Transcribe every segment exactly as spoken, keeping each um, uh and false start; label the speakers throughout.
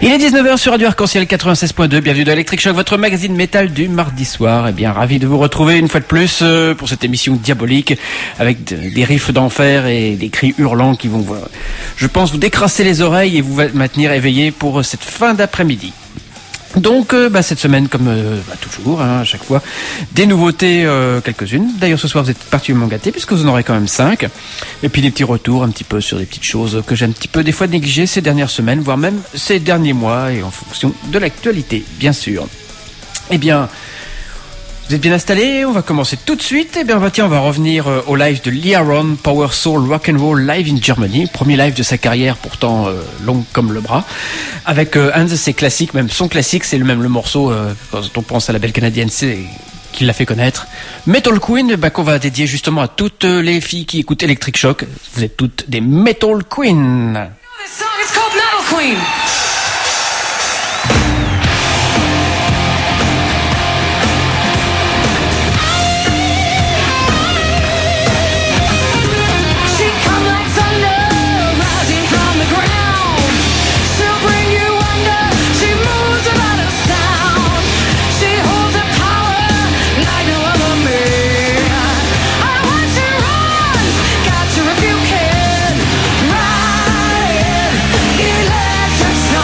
Speaker 1: Il est dix-neuf heures sur Radio Arc-en-Ciel quatre-vingt-seize point deux. Bienvenue dans Electric Shock, votre magazine métal du mardi soir. Eh bien, ravi de vous retrouver une fois de plus euh, pour cette émission diabolique avec de, des riffs d'enfer et des cris hurlants qui vont, je pense, vous décrasser les oreilles et vous maintenir éveillé pour cette fin d'après-midi. Donc, euh, bah, cette semaine, comme euh, bah, toujours, hein, à chaque fois, des nouveautés, euh, quelques-unes. D'ailleurs, ce soir, vous êtes particulièrement gâtés puisque vous en aurez quand même cinq. Et puis des petits retours un petit peu sur des petites choses que j'ai un petit peu des fois négligées ces dernières semaines, voire même ces derniers mois, et en fonction de l'actualité, bien sûr. Eh bien, vous êtes bien installés, on va commencer tout de suite. Eh bien, on va, tiens, on va revenir euh, au live de Lee Aaron, Power Soul Rock'n'Roll Live in Germany. Premier live de sa carrière, pourtant euh, long comme le bras. Avec euh, un de ses classiques, même son classique, c'est le même le morceau, euh, quand on pense à la belle canadienne, c'est qui l'a fait connaître. Metal Queen, bah, qu'on va dédier justement à toutes les filles qui écoutent Electric Shock. Vous êtes toutes des Metal Queen.
Speaker 2: This song is called Metal Queen.
Speaker 3: So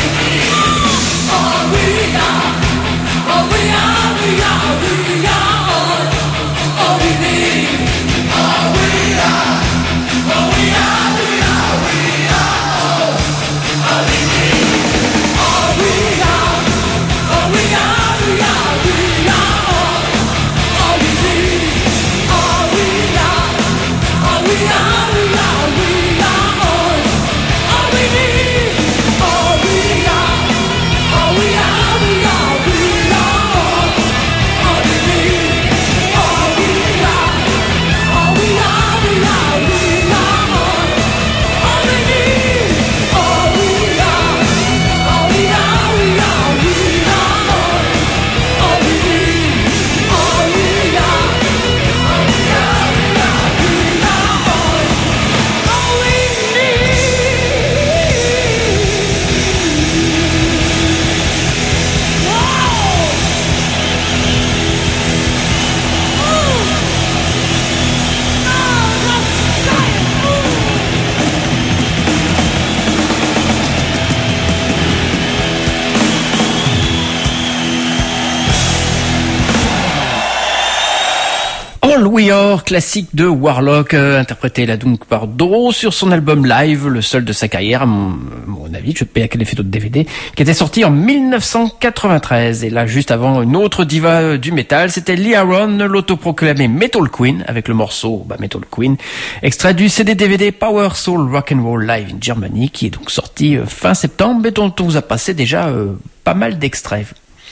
Speaker 1: We Are, classique de Warlock, euh, interprété là donc par Doro sur son album live, le seul de sa carrière, à mon, à mon avis, je ne sais pas à quel effet d'autres D V D, qui était sorti en dix-neuf cent quatre-vingt-treize. Et là, juste avant, une autre diva du métal, c'était Lee Aaron, l'autoproclamé Metal Queen, avec le morceau bah, Metal Queen, extrait du C D D V D Power Soul Rock'n'Roll Live in Germany, qui est donc sorti euh, fin septembre, et dont on vous a passé déjà euh, pas mal d'extraits.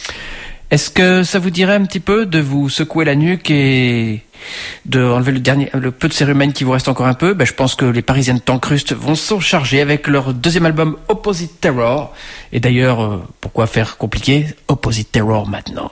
Speaker 1: Est-ce que ça vous dirait un petit peu de vous secouer la nuque et de enlever le dernier, le peu de cérumen qui vous reste encore un peu? Ben, je pense que les Parisiens de Tancrust vont s'en charger avec leur deuxième album Opposite Terror. Et d'ailleurs, euh, pourquoi faire compliqué? Opposite Terror maintenant.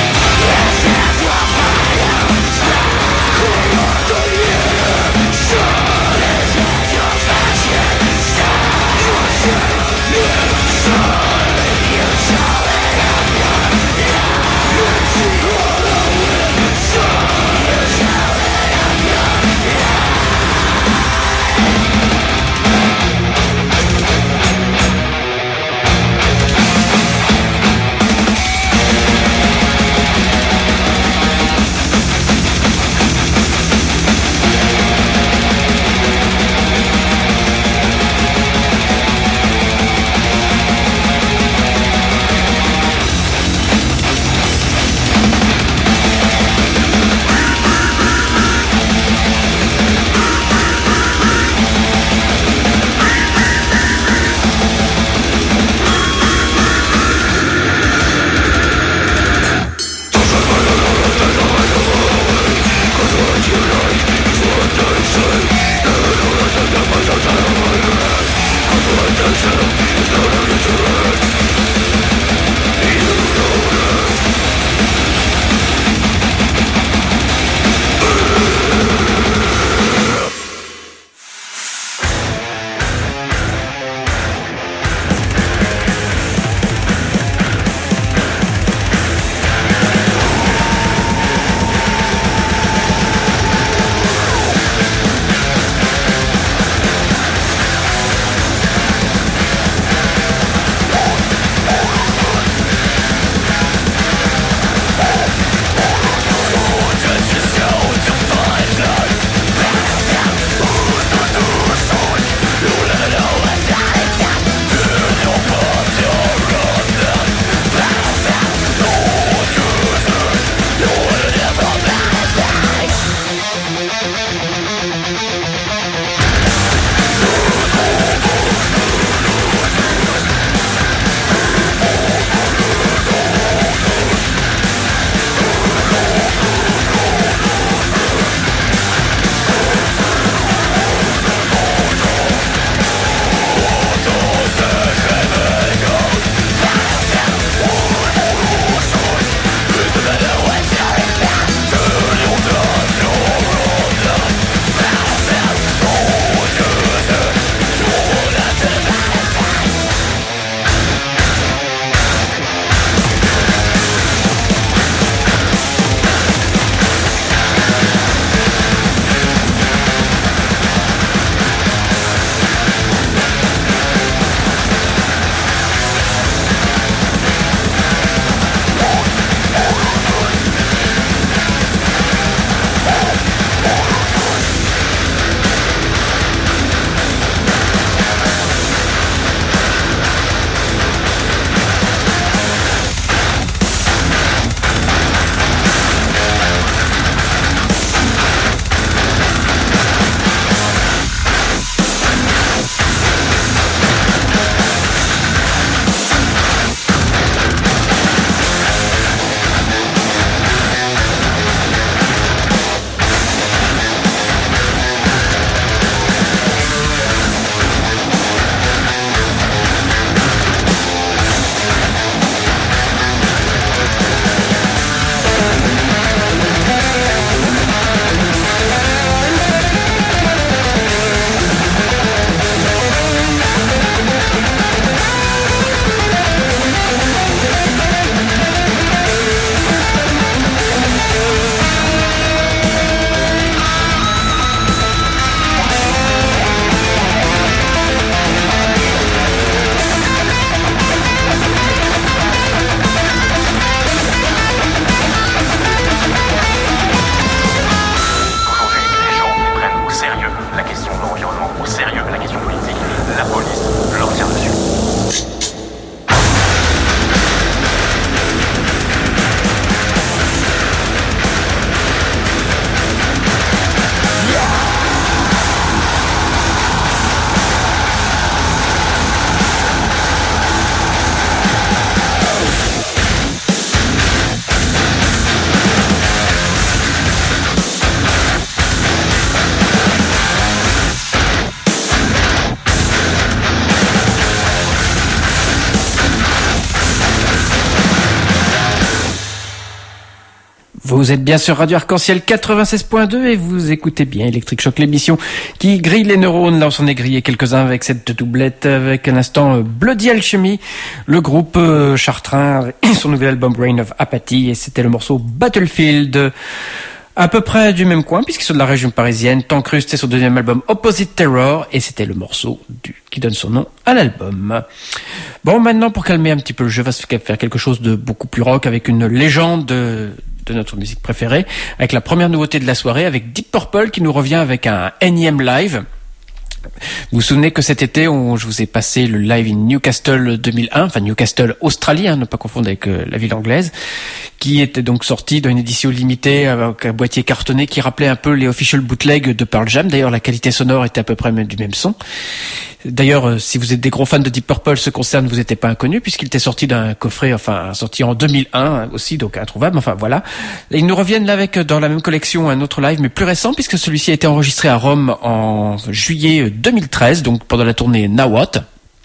Speaker 3: Sure.
Speaker 1: Vous êtes bien sur Radio Arc-en-Ciel quatre-vingt-seize point deux et vous écoutez bien Electric Shock, l'émission qui grille les neurones. Là, on s'en est grillé quelques-uns avec cette doublette, avec un instant Bloody Alchemy, le groupe euh, chartrain et son nouvel album Reign of Apathy, et c'était le morceau Battlefield. À peu près du même coin, puisqu'ils sont de la région parisienne. Tancrust, c'est son deuxième album Opposite Terror, et c'était le morceau du, qui donne son nom à l'album. Bon, maintenant, pour calmer un petit peu le jeu, on va se faire quelque chose de beaucoup plus rock, avec une légende de, de notre musique préférée, avec la première nouveauté de la soirée, avec Deep Purple, qui nous revient avec un énième live. Vous vous souvenez que cet été, on, je vous ai passé le live in Newcastle deux mille un, enfin Newcastle Australie, hein, ne pas confondre avec euh, la ville anglaise, qui était donc sorti dans une édition limitée avec un boîtier cartonné qui rappelait un peu les official bootlegs de Pearl Jam. D'ailleurs, la qualité sonore était à peu près même du même son. D'ailleurs, euh, si vous êtes des gros fans de Deep Purple, ce concerne, vous n'étiez pas inconnu, puisqu'il était sorti d'un coffret, enfin sorti en deux mille un aussi, donc introuvable. Enfin voilà. Et ils nous reviennent là avec dans la même collection un autre live, mais plus récent, puisque celui-ci a été enregistré à Rome en juillet deux mille treize, donc pendant la tournée Nawat.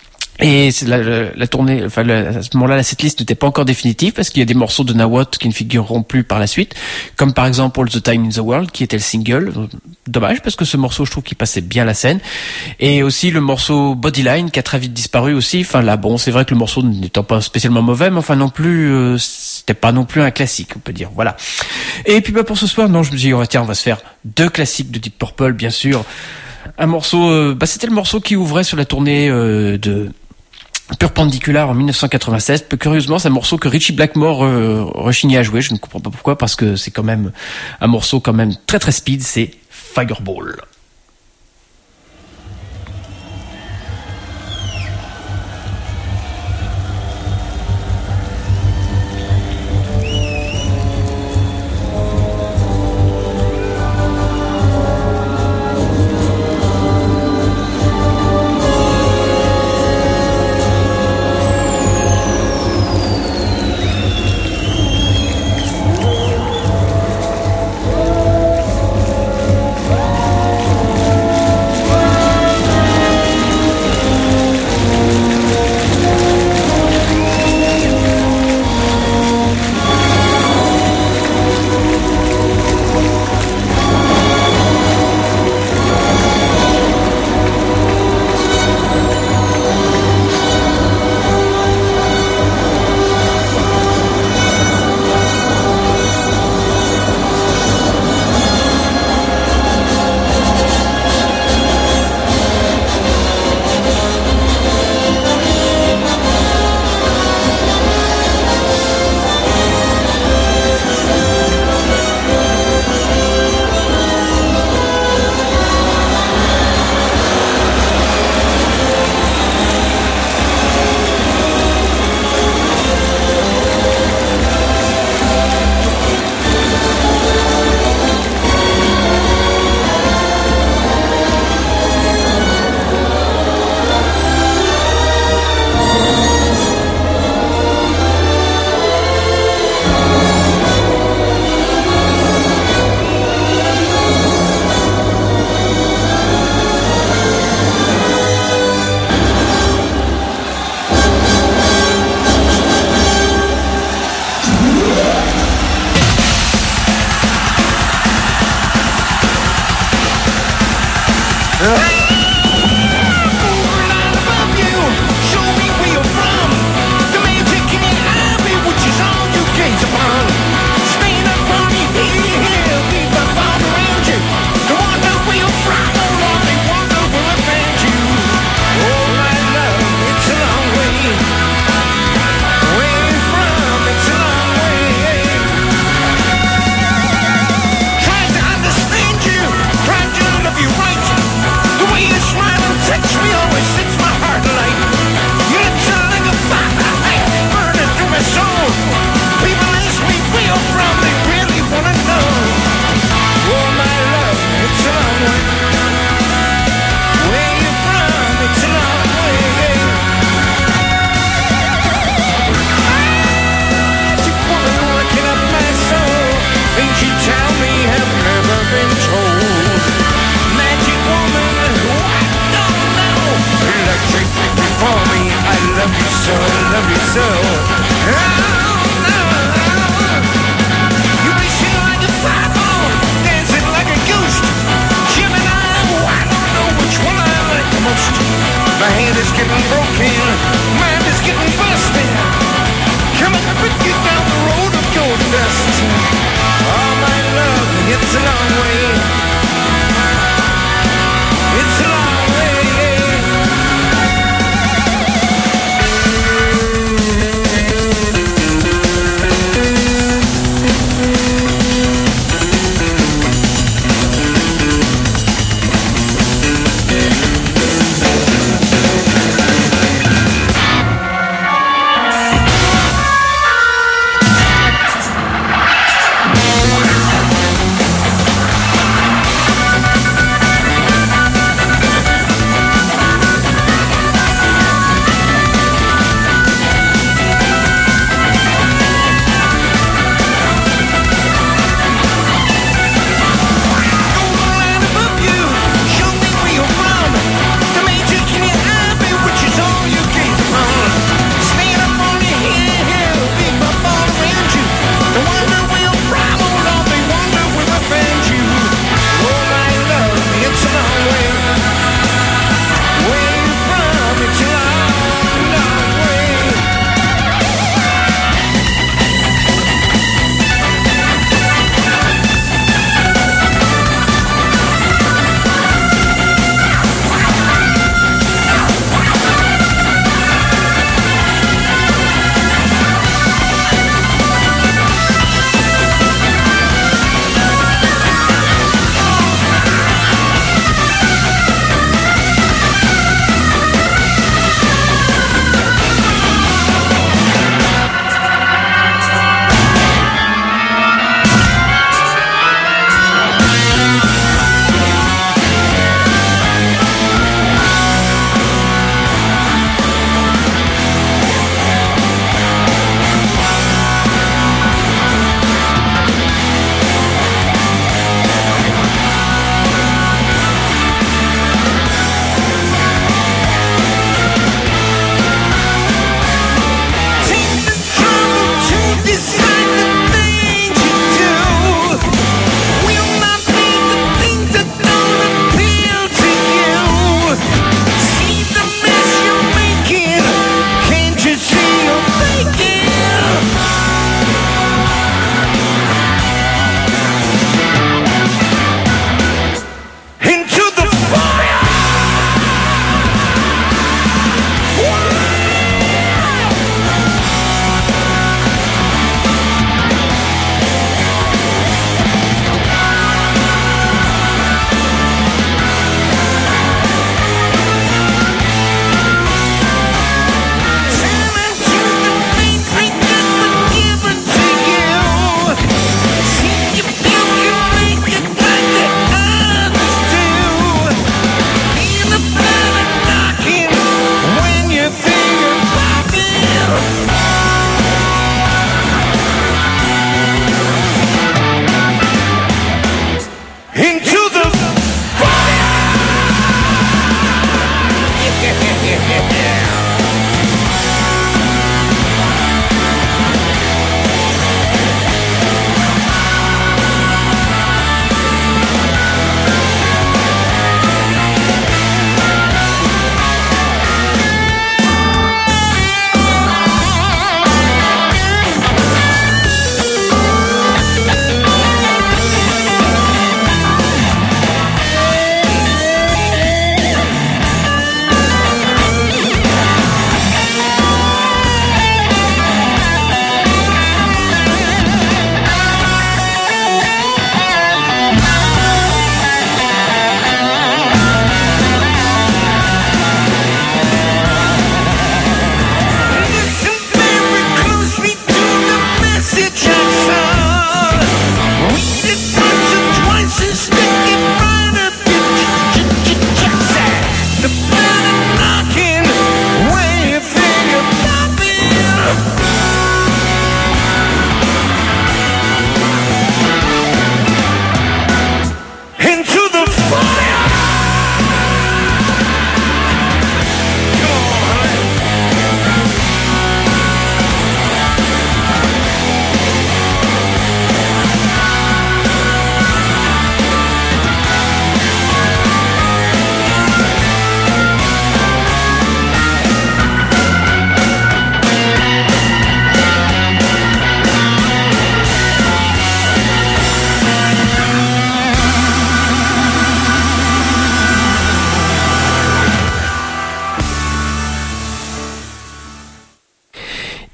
Speaker 1: Et c'est la, la, la tournée, enfin le, à ce moment-là, la setlist n'était pas encore définitive parce qu'il y a des morceaux de Nawat qui ne figureront plus par la suite, comme par exemple All the Time in the World, qui était le single. Dommage parce que ce morceau, je trouve qu'il passait bien la scène. Et aussi le morceau Bodyline qui a très vite disparu aussi. Enfin là, bon, c'est vrai que le morceau n'étant pas spécialement mauvais, mais enfin non plus, euh, c'était pas non plus un classique, on peut dire. Voilà. Et puis bah pour ce soir, non, je me dis, oh, tiens, on va se faire deux classiques de Deep Purple, bien sûr. Un morceau, euh, bah c'était le morceau qui ouvrait sur la tournée euh, de Perpendicular en dix-neuf cent quatre-vingt-seize. Peu curieusement, c'est un morceau que Richie Blackmore euh, rechignait à jouer. Je ne comprends pas pourquoi, parce que c'est quand même un morceau quand même très très speed. C'est Fireball.
Speaker 3: love you so. Oh, no. You may see My head is getting broken, mind is getting busted. Come on, put you down the road of gold dust. Oh, my love, it's a long way. It's a long way.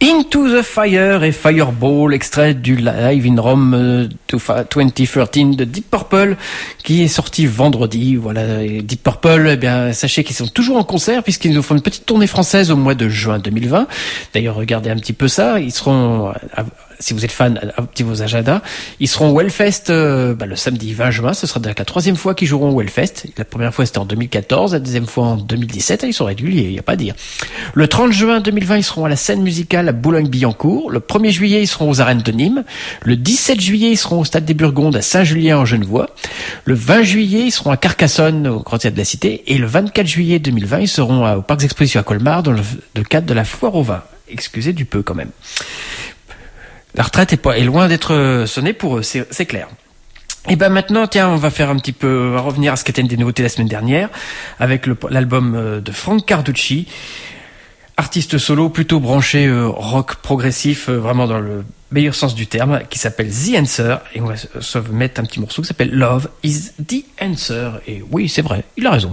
Speaker 1: Into the Fire et Fireball, extrait du Live in Rome euh, vingt treize de Deep Purple, qui est sorti vendredi. Voilà, et Deep Purple, eh bien, sachez qu'ils sont toujours en concert puisqu'ils nous font une petite tournée française au mois de juin deux mille vingt. D'ailleurs, regardez un petit peu ça. Ils seront, à, si vous êtes fan, à, à petit vos agendas. Ils seront au Hellfest euh, bah, le samedi vingt juin. Ce sera donc la troisième fois qu'ils joueront au Hellfest. La première fois c'était en deux mille quatorze, la deuxième fois en deux mille dix-sept. Ils sont réguliers, il n'y a pas à dire. Le trente juin deux mille vingt, ils seront à la scène musicale à Boulogne-Billancourt. Le premier juillet, ils seront aux arènes de Nîmes. Le dix-sept juillet, ils seront au Stade des Burgondes à Saint-Julien en Genevois. Le vingt juillet, ils seront à Carcassonne au Grand Théâtre de la Cité. Et le vingt-quatre juillet deux mille vingt, ils seront au Parc d'Exposition à Colmar dans le, dans le cadre de la Foire au vin. Excusez du peu quand même. La retraite est, pas, est loin d'être sonnée pour eux, c'est, c'est clair. Et ben maintenant, tiens, on va faire un petit peu, on va revenir à ce qu'était une des nouveautés la semaine dernière, avec le, l'album de Frank Carducci, artiste solo plutôt branché euh, rock progressif, euh, vraiment dans le meilleur sens du terme, qui s'appelle The Answer, et on va se mettre un petit morceau qui s'appelle Love is the Answer. Et oui, c'est vrai, il a raison.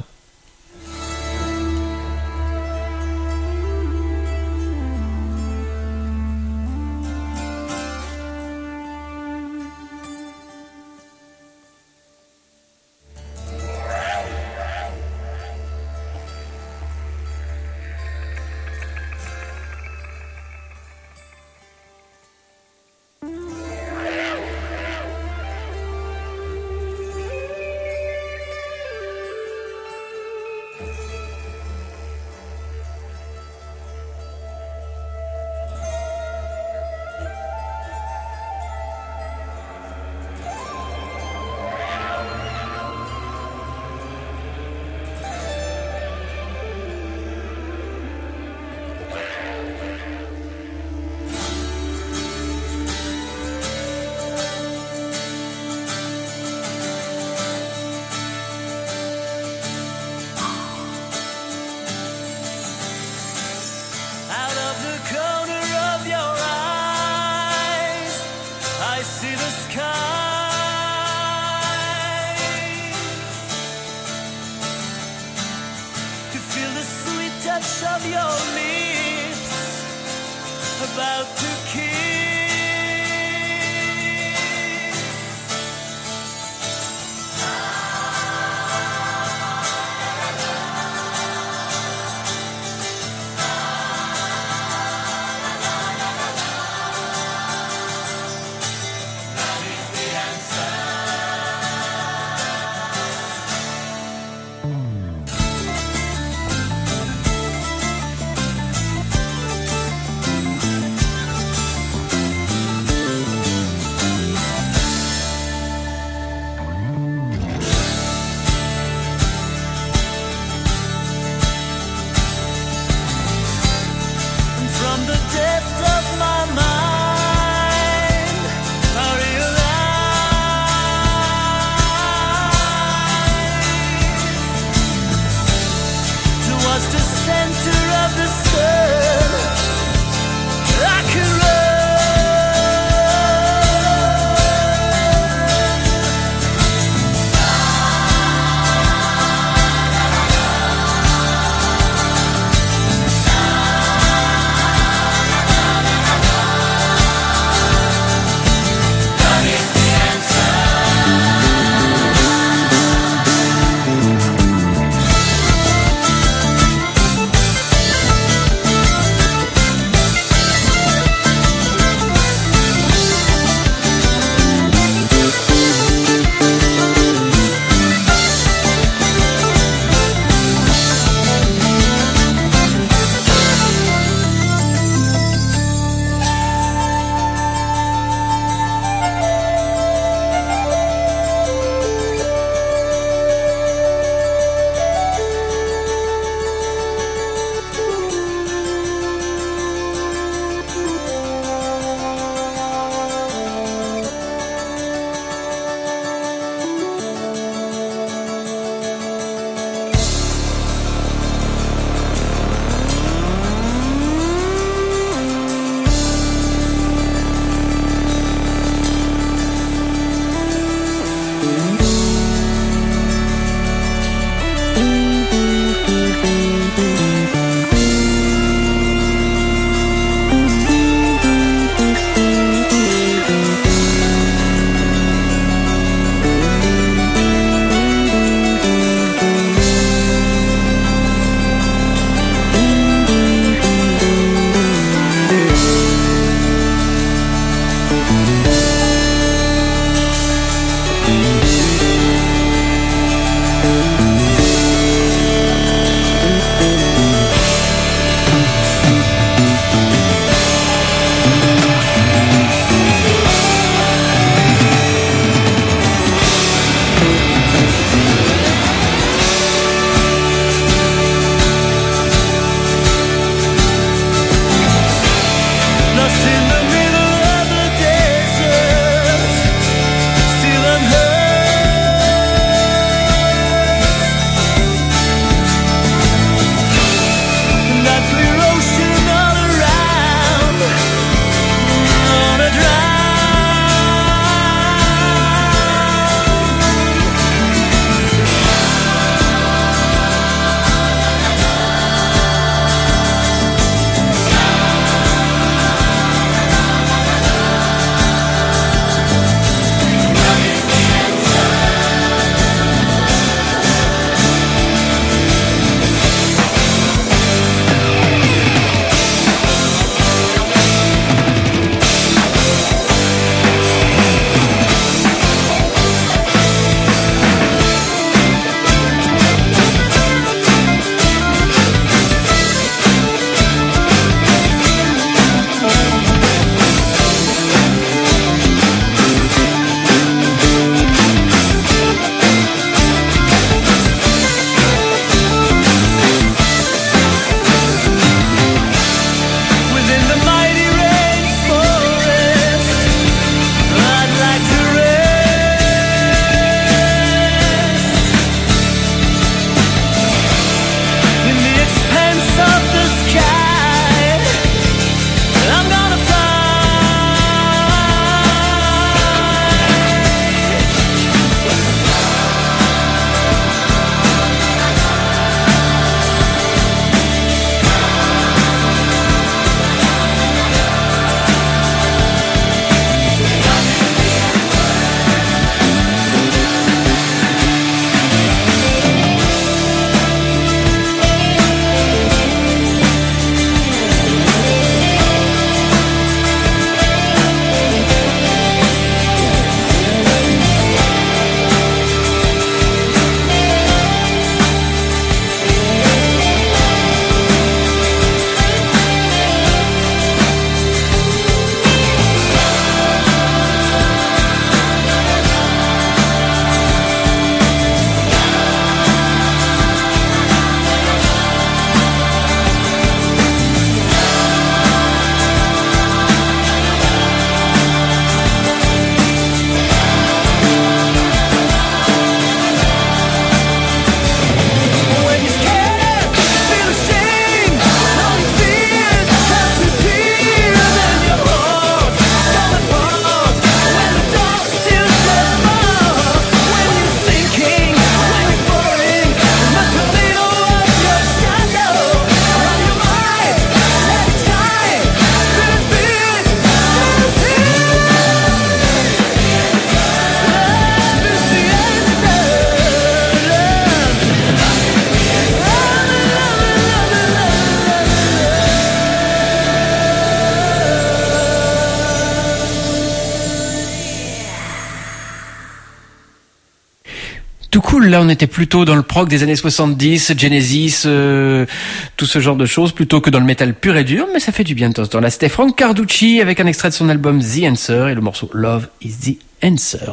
Speaker 1: cool. Là, on était plutôt dans le prog des années soixante-dix, Genesis, euh, tout ce genre de choses, plutôt que dans le métal pur et dur, mais ça fait du bien de temps en temps. Là, c'était Frank Carducci avec un extrait de son album The Answer et le morceau Love is the Answer.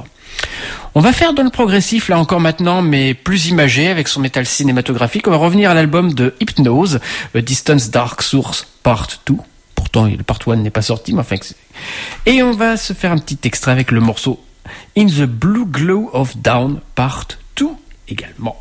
Speaker 1: On va faire dans le progressif, là encore maintenant, mais plus imagé, avec son métal cinématographique. On va revenir à l'album de Hypnose, A Distance Dark Source Part deux. Pourtant, le Part un n'est pas sorti, mais enfin... Et on va se faire un petit extrait avec le morceau In the Blue Glow of Dawn Part deux également.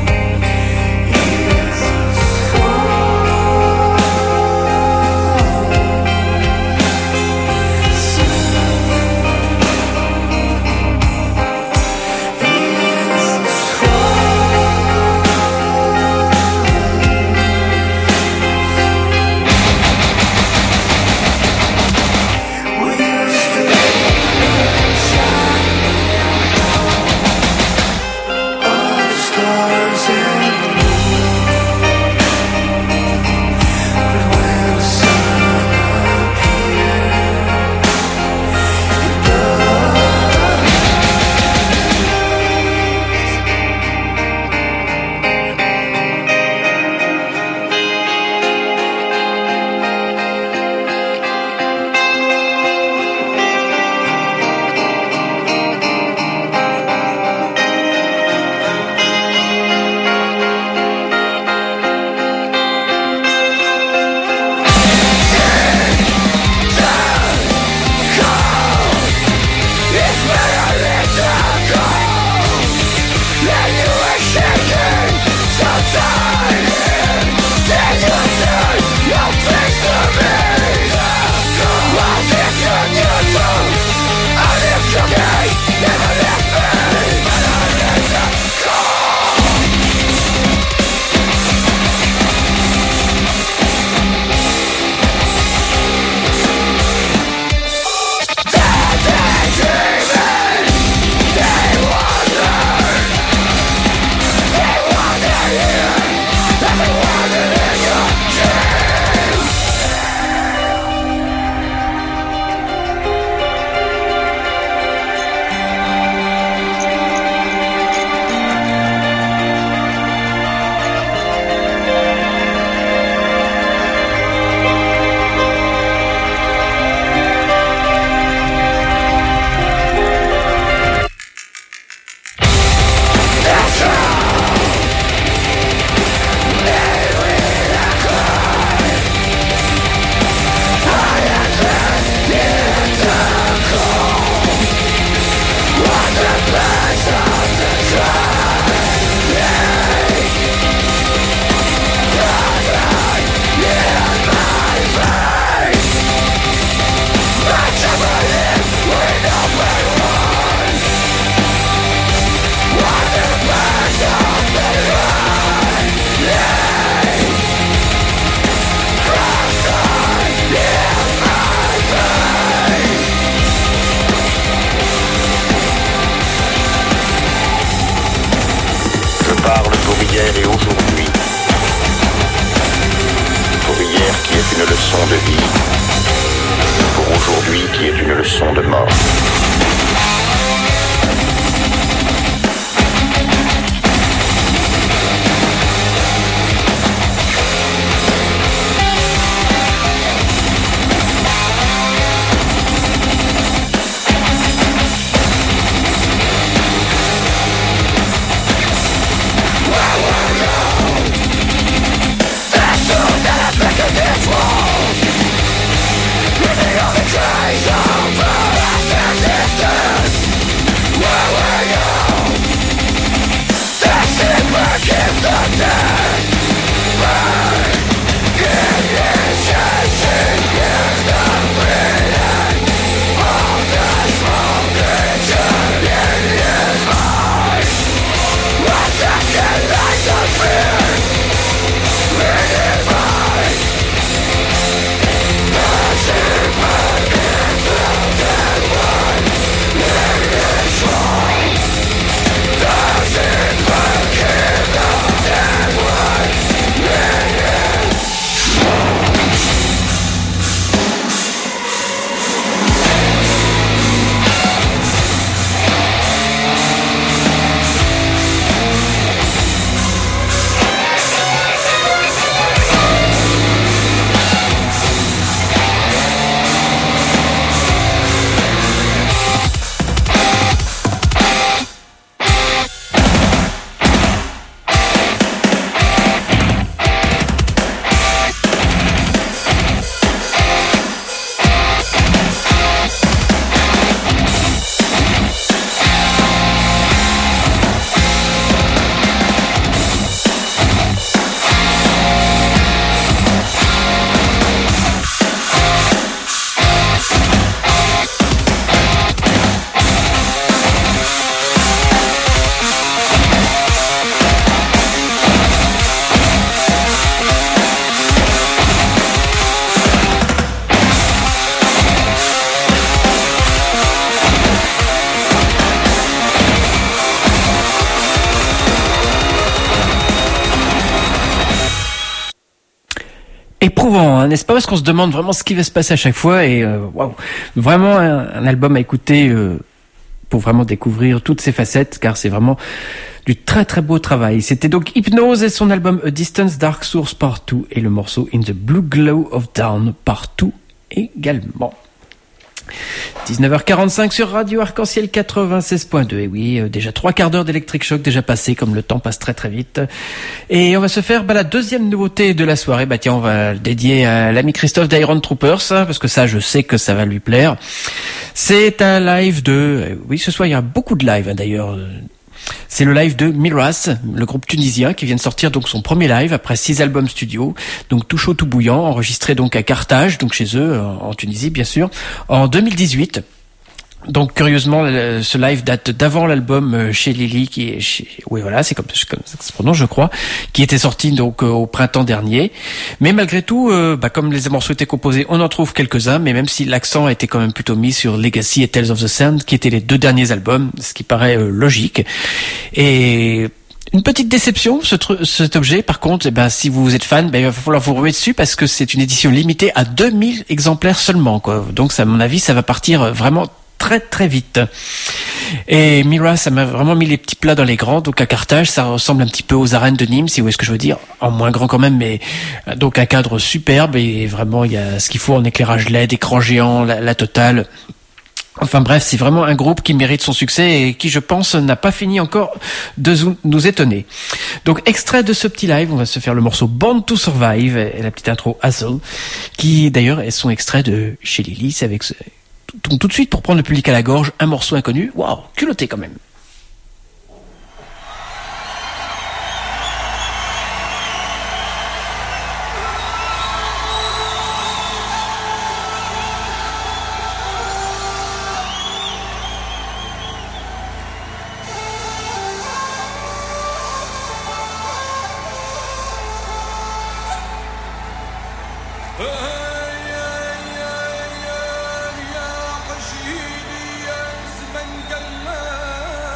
Speaker 3: Forever.
Speaker 4: hier et aujourd'hui. Pour hier qui est une leçon de vie, pour aujourd'hui qui est une leçon de mort.
Speaker 1: Éprouvant, hein, n'est-ce pas? Parce qu'on se demande vraiment ce qui va se passer à chaque fois et euh, waouh, vraiment un, un album à écouter euh, pour vraiment découvrir toutes ses facettes, car c'est vraiment du très très beau travail. C'était donc Hypnose et son album A Distant Dark Source Part deux et le morceau In the Blue Glow of Dawn Part deux également. dix-neuf heures quarante-cinq sur Radio Arc-en-Ciel quatre-vingt-seize point deux. Et oui, euh, déjà trois quarts d'heure d'Electric Shock déjà passé, comme le temps passe très très vite. Et on va se faire bah, la deuxième nouveauté de la soirée. Bah tiens, on va le dédier à l'ami Christophe d'Iron Troopers, hein, parce que ça, je sais que ça va lui plaire. C'est un live de... Euh, oui, ce soir, il y a beaucoup de live hein, d'ailleurs. C'est le live de Miras, le groupe tunisien qui vient de sortir donc son premier live après six albums studio, donc tout chaud tout bouillant, enregistré donc à Carthage, donc chez eux en Tunisie bien sûr, en deux mille dix-huit. Donc curieusement, ce live date d'avant l'album chez Lily, qui est chez, oui voilà, c'est comme, comme ça que se prononce, je crois, qui était sorti donc au printemps dernier. Mais malgré tout, euh, bah, comme les morceaux étaient composés, on en trouve quelques-uns, mais même si l'accent était quand même plutôt mis sur Legacy et Tales of the Sand, qui étaient les deux derniers albums, ce qui paraît euh, logique. Et une petite déception, ce tr- cet objet, par contre, eh ben, si vous êtes fan, ben, il va falloir vous ruer dessus parce que c'est une édition limitée à deux mille exemplaires seulement, quoi. Donc, ça, à mon avis, ça va partir vraiment très très vite. Et Mira, ça m'a vraiment mis les petits plats dans les grands. Donc à Carthage, ça ressemble un petit peu aux arènes de Nîmes, si vous voyez ce que je veux dire, en moins grand quand même, mais donc un cadre superbe et vraiment il y a ce qu'il faut en éclairage L E D, écran géant, la, la totale. Enfin bref, c'est vraiment un groupe qui mérite son succès et qui, je pense, n'a pas fini encore de nous étonner. Donc, extrait de ce petit live, on va se faire le morceau Born to Survive et la petite intro Hustle, qui d'ailleurs est son extrait de chez Lily. C'est avec ce... Donc, tout de suite, pour prendre le public à la gorge, un morceau inconnu. Waouh, culotté quand même.
Speaker 3: يا قشيدي يا زمن قلال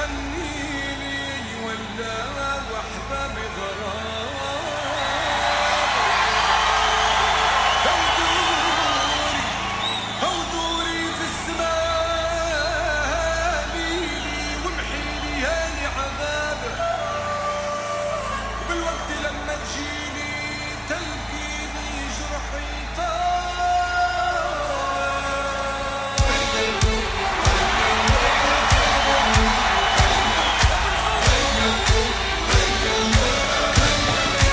Speaker 3: تحنيني ولا وحدة بغرام هودوري هودوري في السماء ميلي ومحيلي هاني عذاب وبالوقت لما تجيني تلقيني جرحي طاب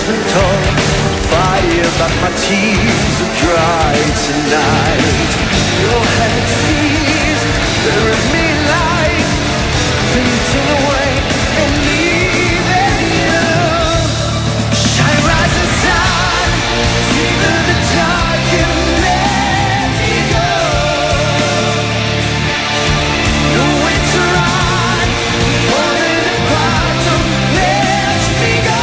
Speaker 3: stand tall, fire, but my tears are dry tonight. Your head sees, bury me like fleeting away and leaving you. Shine, rise and sun, see the dark and let it go. No way to run, falling apart, don't let me go.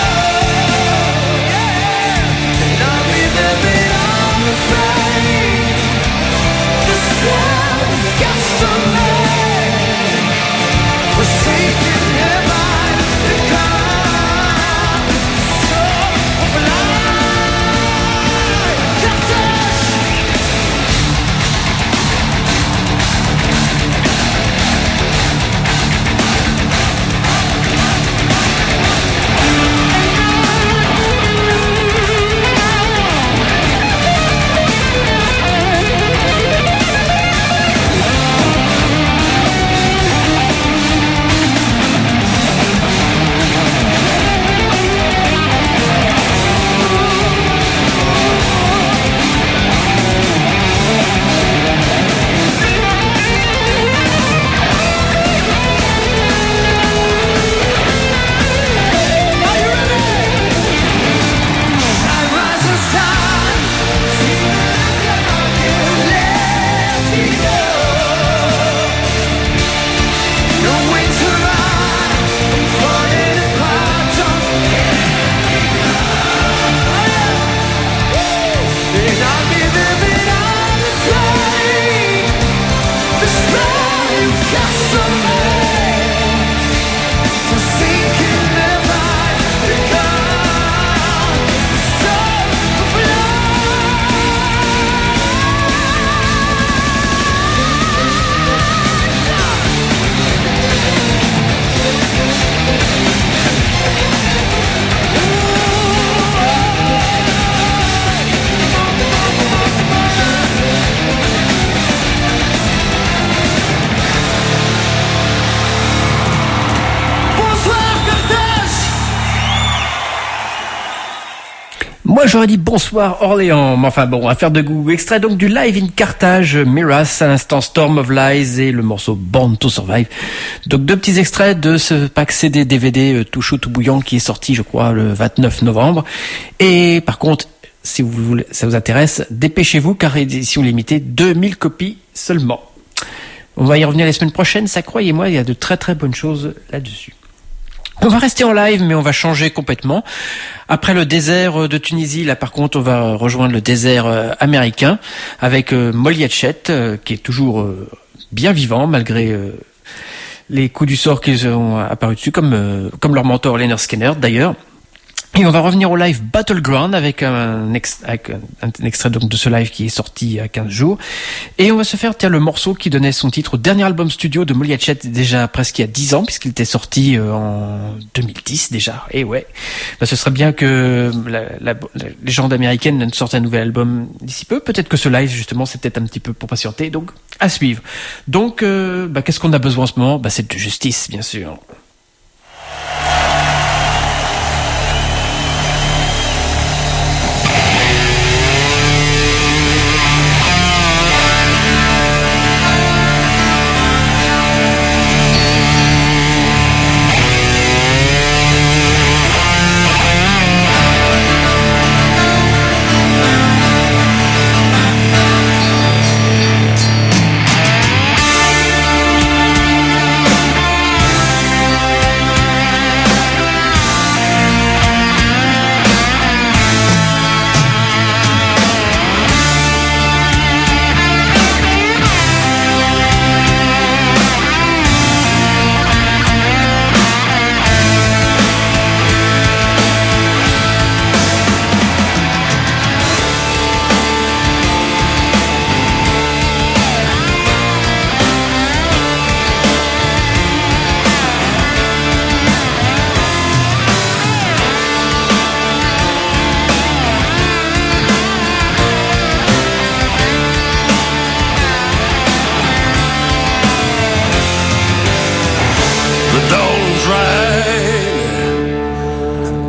Speaker 3: Yeah. And I'll be there, but I'm afraid the spell's got some man, forsaken heaven to come. So blind, just us.
Speaker 1: Moi j'aurais dit bonsoir Orléans, mais enfin bon, affaire de goût. Extrait donc du Live in Carthage, Miras, à l'instant Storm of Lies et le morceau Born to Survive. Donc deux petits extraits de ce pack C D D V D euh, tout chaud tout bouillant qui est sorti je crois le vingt-neuf novembre. Et par contre, si vous voulez, ça vous intéresse, dépêchez-vous car édition limitée, deux mille copies seulement. On va y revenir la semaine prochaine, ça croyez-moi, il y a de très très bonnes choses là-dessus. On va rester en live, mais on va changer complètement. Après le désert de Tunisie, là par contre, on va rejoindre le désert américain avec Molly Hatchet, qui est toujours bien vivant malgré les coups du sort qui ont apparu dessus, comme comme leur mentor Leonard Skinner d'ailleurs. Et on va revenir au live Battleground avec un, ex, avec un extrait donc de ce live qui est sorti il y a quinze jours. Et on va se faire tiens, le morceau qui donnait son titre au dernier album studio de Molly Hatchet déjà presque il y a dix ans puisqu'il était sorti en deux mille dix déjà. Et ouais, bah, ce serait bien que la, la, la légende américaine sorte un nouvel album d'ici peu. Peut-être que ce live justement c'est peut-être un petit peu pour patienter. Donc à suivre. Donc euh, bah, qu'est-ce qu'on a besoin en ce moment? Bah, c'est de justice bien sûr.
Speaker 3: Thank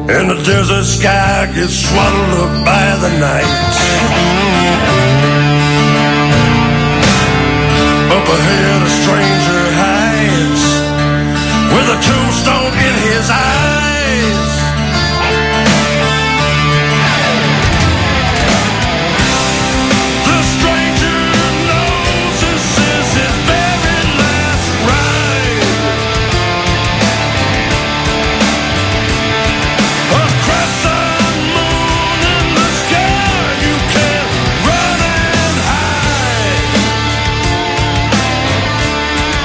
Speaker 3: and the desert sky gets swallowed up by the night. Up ahead a stranger hides with a tombstone in his eyes. The stranger knows this is his very last ride. A crescent moon in the sky, you can run and hide.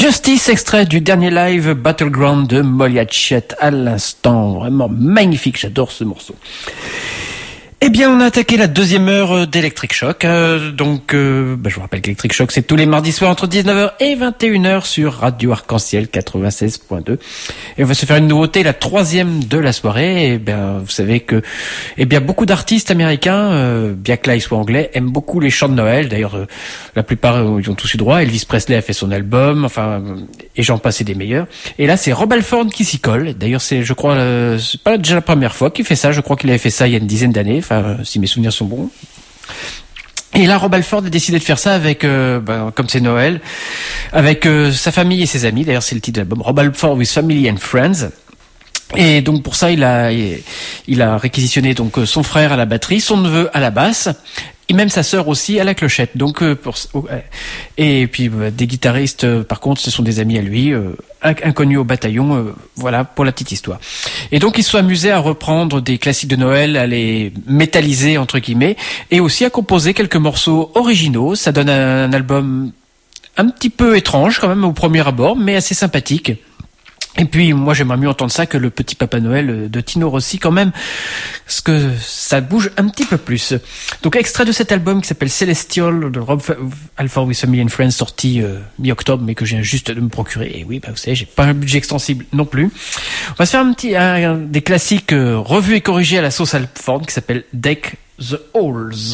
Speaker 1: Justice, extrait du dernier live Battleground de Molly Hatchet à l'instant. Vraiment magnifique, j'adore ce morceau. Eh bien, on a attaqué la deuxième heure d'Electric Shock. Euh, donc, euh, bah, je vous rappelle qu'Electric Shock, c'est tous les mardis soirs entre dix-neuf heures et vingt et une heures sur Radio Arc-en-Ciel quatre-vingt-seize point deux. Et on va se faire une nouveauté, la troisième de la soirée. Et bien, vous savez que, eh bien, beaucoup d'artistes américains, euh, bien que là ils soient anglais, aiment beaucoup les chants de Noël. D'ailleurs, euh, la plupart euh, ils ont tous eu droit. Elvis Presley a fait son album, enfin, euh, et j'en passe des meilleurs. Et là, c'est Rob Halford qui s'y colle. D'ailleurs, c'est, je crois, euh, c'est pas déjà la première fois qu'il fait ça. Je crois qu'il avait fait ça il y a une dizaine d'années. Enfin, si mes souvenirs sont bons. Et là, Rob Halford a décidé de faire ça avec, euh, ben, comme c'est Noël, avec euh, sa famille et ses amis. D'ailleurs, c'est le titre de l'album, Rob Halford with Family and Friends. Et donc pour ça, il a, il a réquisitionné donc son frère à la batterie, son neveu à la basse, et même sa sœur aussi à la clochette. Donc pour, et puis des guitaristes, par contre, ce sont des amis à lui, euh, inconnus au bataillon. Euh, voilà pour la petite histoire. Et donc ils se sont amusés à reprendre des classiques de Noël, à les métalliser entre guillemets, et aussi à composer quelques morceaux originaux. Ça donne un, un album un petit peu étrange quand même au premier abord, mais assez sympathique. Et puis, moi, j'aimerais mieux entendre ça que le petit Papa Noël de Tino Rossi, quand même, parce que ça bouge un petit peu plus. Donc, extrait de cet album qui s'appelle Celestial, de Rob Halford with Family and Friends, sorti euh, mi-octobre, mais que je viens juste de me procurer. Et oui, bah, vous savez, j'ai pas un budget extensible non plus. On va se faire un petit, un, des classiques euh, revus et corrigés à la sauce Halford, qui s'appelle Deck the Halls.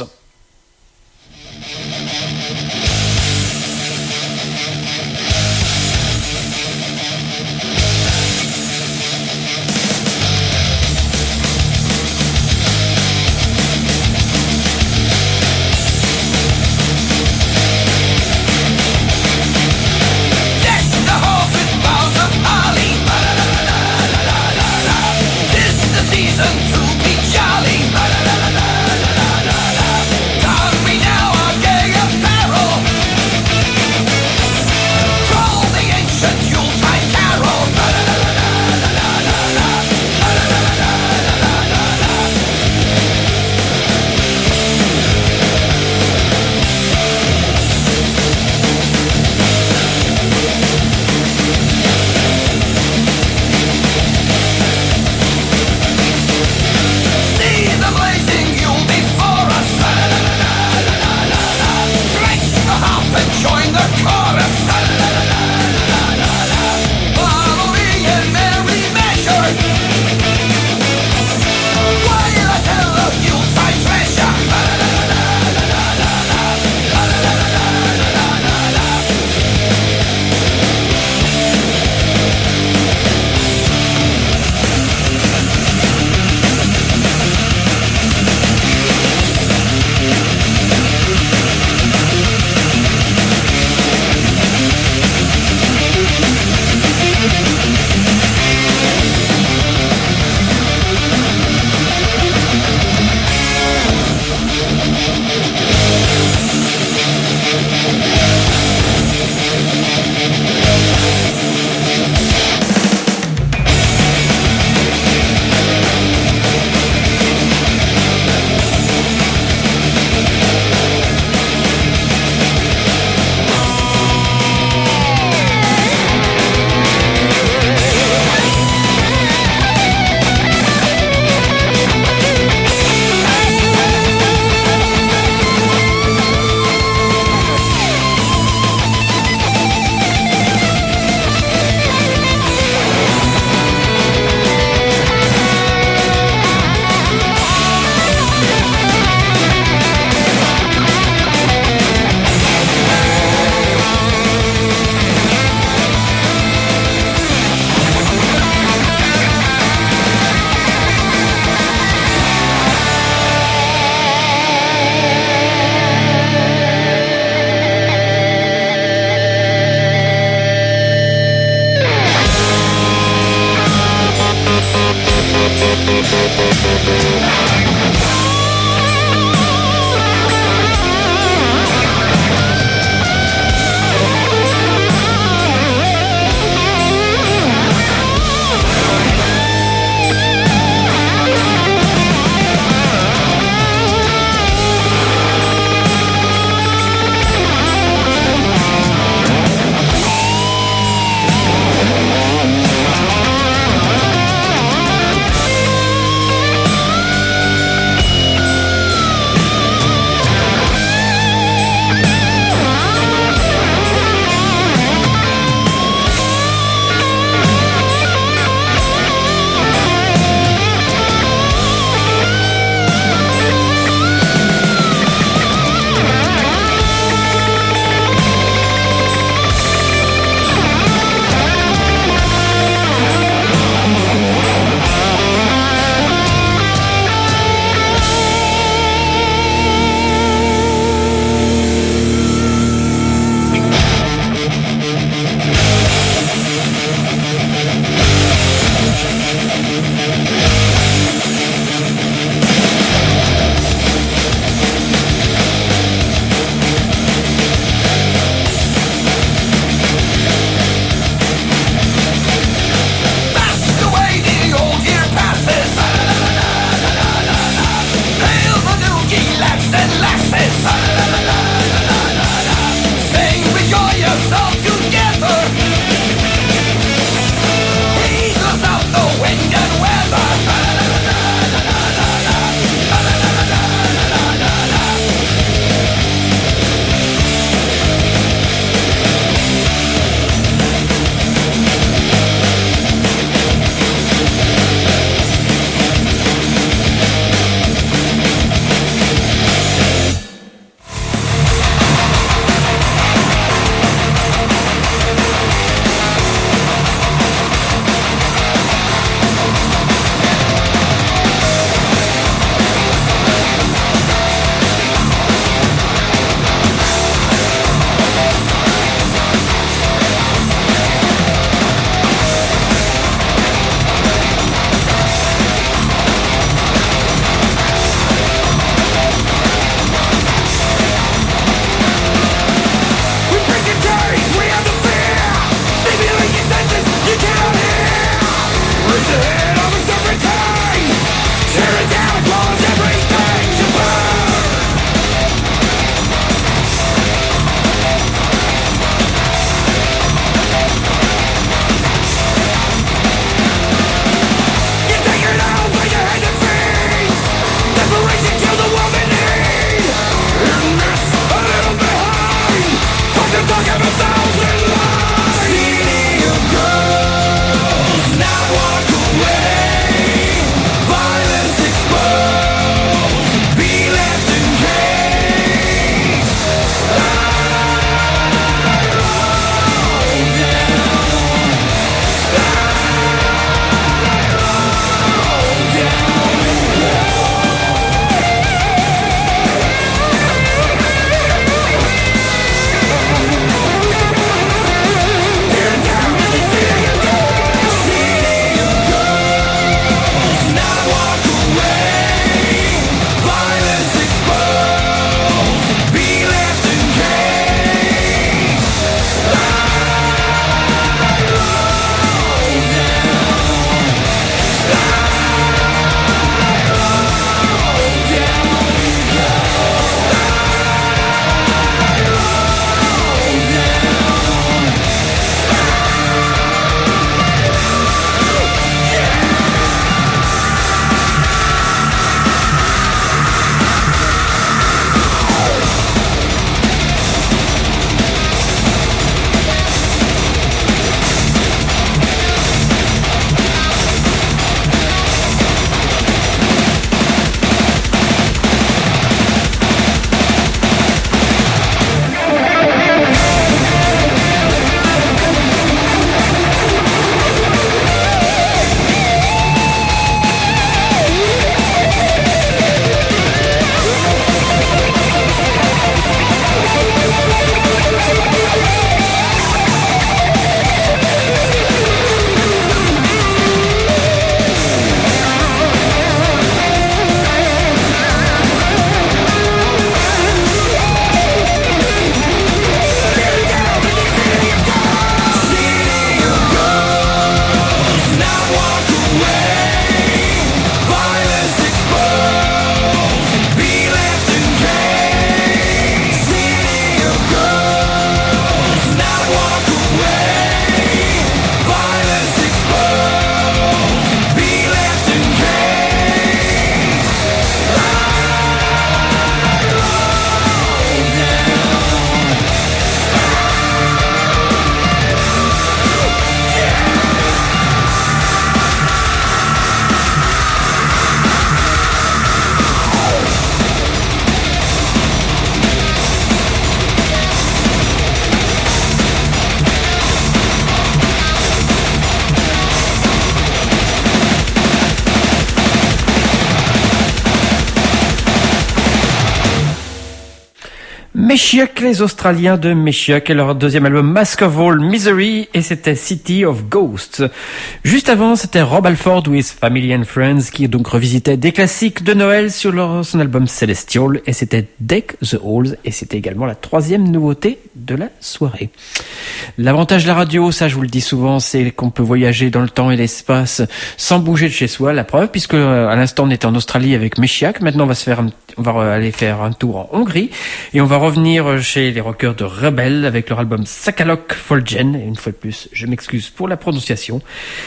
Speaker 1: Meshuggah, les Australiens de Meshuggah, et leur deuxième album Mask of All Misery, et c'était City of Ghosts. Juste avant, c'était Rob Halford with Family and Friends, qui donc revisitait des classiques de Noël sur leur, son album Celestial, et c'était Deck the Halls, et c'était également la troisième nouveauté de la soirée. L'avantage de la radio, ça je vous le dis souvent, c'est qu'on peut voyager dans le temps et l'espace sans bouger de chez soi, la preuve, puisque à l'instant on était en Australie avec Meshuggah, maintenant on va se faire, un, on va aller faire un tour en Hongrie, et on va revenir chez les rockers de Rebel avec leur album Sakalok Folgen. Et une fois de plus, je m'excuse pour la prononciation.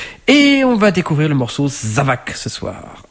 Speaker 1: Et on va découvrir le morceau Zavak ce soir.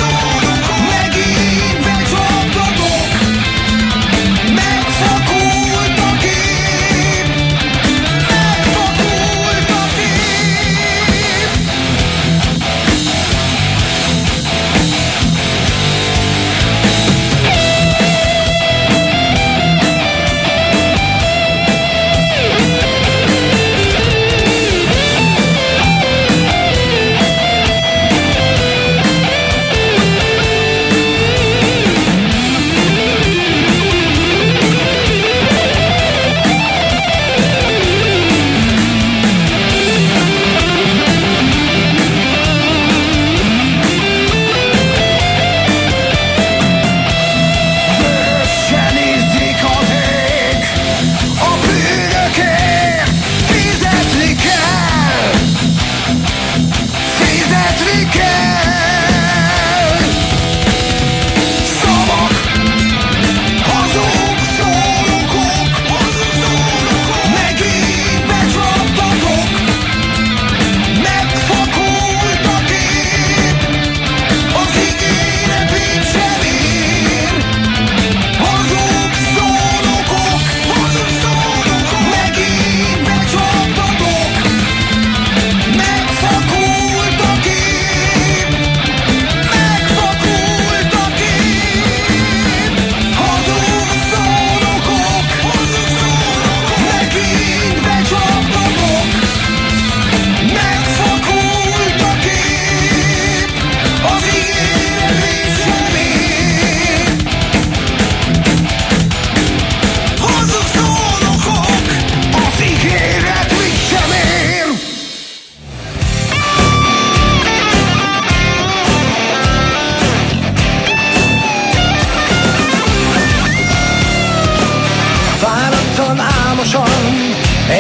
Speaker 3: Megfakul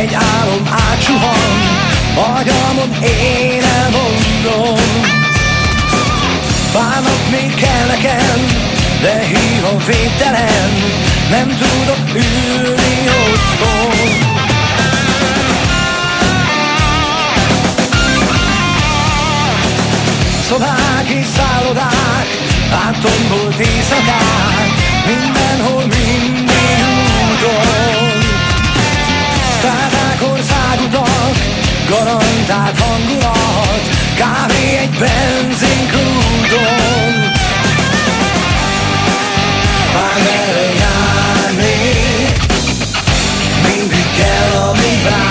Speaker 3: egy álom átsuhan, agyamon én elmondom. Bánat még kell nekem, de hívom védtelen, nem tudok ülni otthon. Szobák és szállodák, áttombolt éjszakák, mindenhol, minden úton. Sztráták, országutak, garantált hangulat, kávé egy benzinkúton. Már merre járni, mindig kell, ami vár.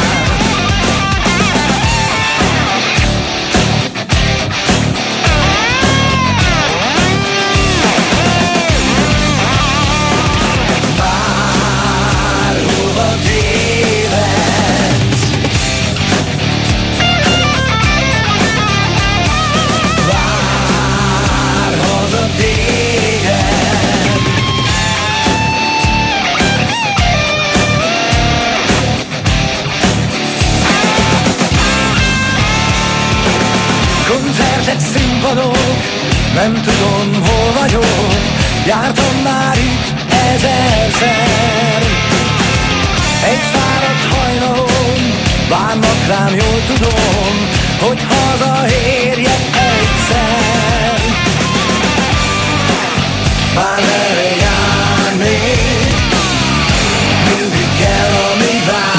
Speaker 3: Koncertek, színpadok, nem tudom, hol vagyok, jártam már itt ezerszer. Egy fáradt hajnalom, várnak rám, jól tudom, hogy hazaérjek egyszer. Már merre járni, mindig kell, ami vár.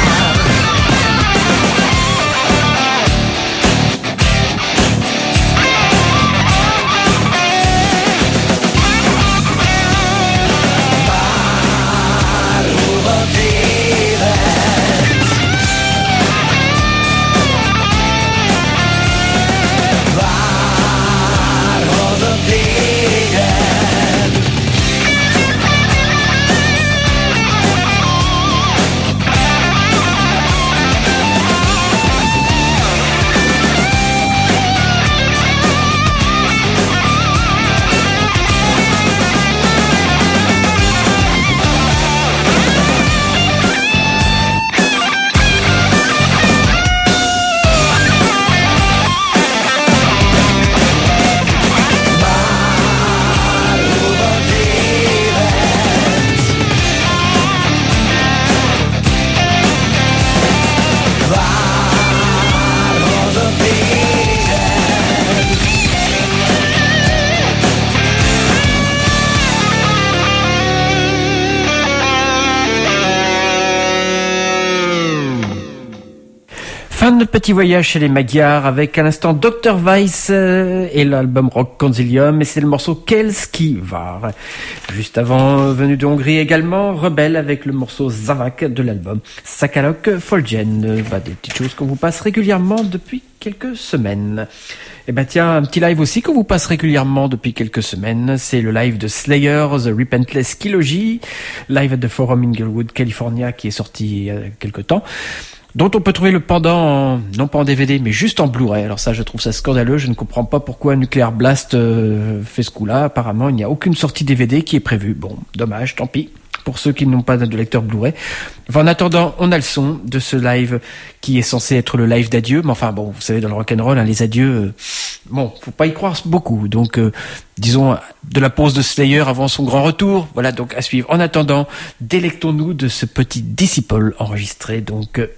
Speaker 1: Fin de petit voyage chez les Magyars avec à l'instant docteur Weiss euh, et l'album Rock Consilium, et c'est le morceau Kelski Var. Juste avant, venu de Hongrie également, Rebelle avec le morceau Zavak de l'album Sakalok Folgen. Bah, des petites choses qu'on vous passe régulièrement depuis quelques semaines. Et ben tiens, un petit live aussi qu'on vous passe régulièrement depuis quelques semaines, c'est le live de Slayer, The Repentless Trilogy, live at the Forum Inglewood, California, qui est sorti il y a quelques temps, dont on peut trouver le pendant, en, non pas en D V D, mais juste en Blu-ray. Alors ça, je trouve ça scandaleux. Je ne comprends pas pourquoi Nuclear Blast euh, fait ce coup-là. Apparemment, il n'y a aucune sortie D V D qui est prévue. Bon, dommage, tant pis, pour ceux qui n'ont pas de lecteur Blu-ray. Enfin, en attendant, on a le son de ce live qui est censé être le live d'adieu. Mais enfin, bon, vous savez, dans le rock'n'roll, hein, les adieux, euh, bon, faut pas y croire beaucoup. Donc, euh, disons, de la pause de Slayer avant son grand retour. Voilà, donc à suivre. En attendant, délectons-nous de ce petit Disciple enregistré, donc, euh,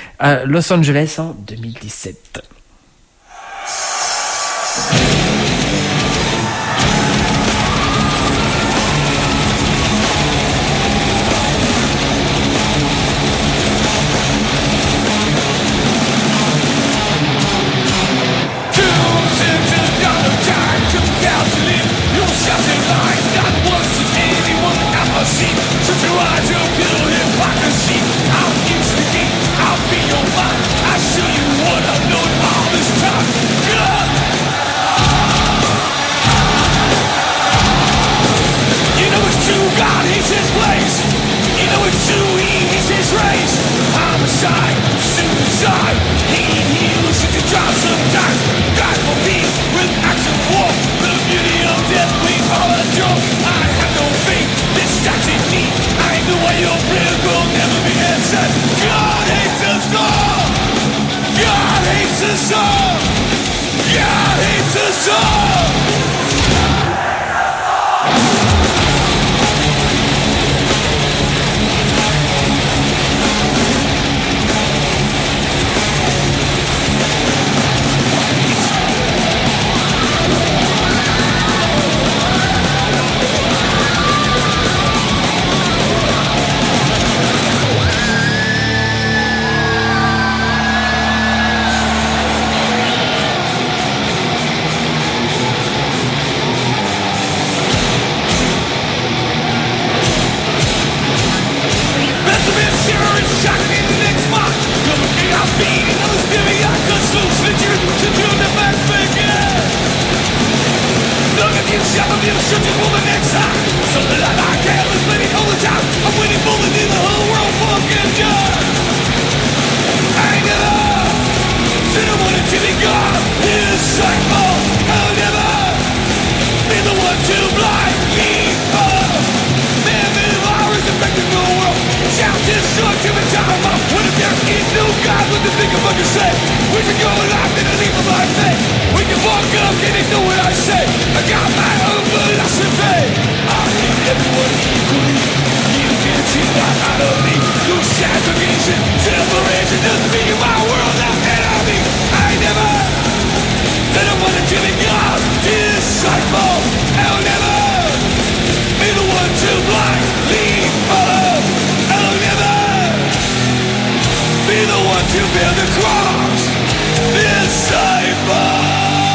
Speaker 1: à Los Angeles en deux mille dix-sept.
Speaker 5: I'll show you what I've known all this time. Yeah!
Speaker 3: say? We can go alive in a leap of my faith. We can walk up, can you do what I say? I got my own philosophy. I hate everyone equally. You can't see that out of me. No segregation, separation doesn't mean you're my world, I'm enemy. I never said I wanted to be God, disciple. I'll never be the one to blindly follow. I'll never be the one to bear the cross, disciple.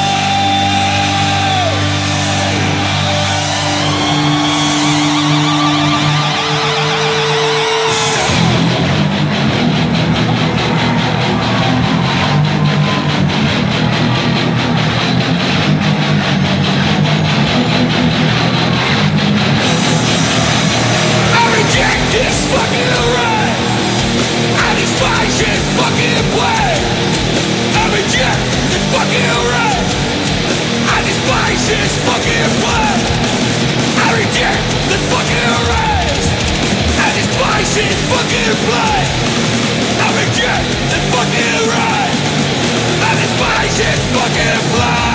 Speaker 3: This fucking array, I despise this fucking play. I reject this fucking array, I despise this fucking play. I reject this fucking array, I despise this fucking play. I reject this fucking array, I despise this fucking play.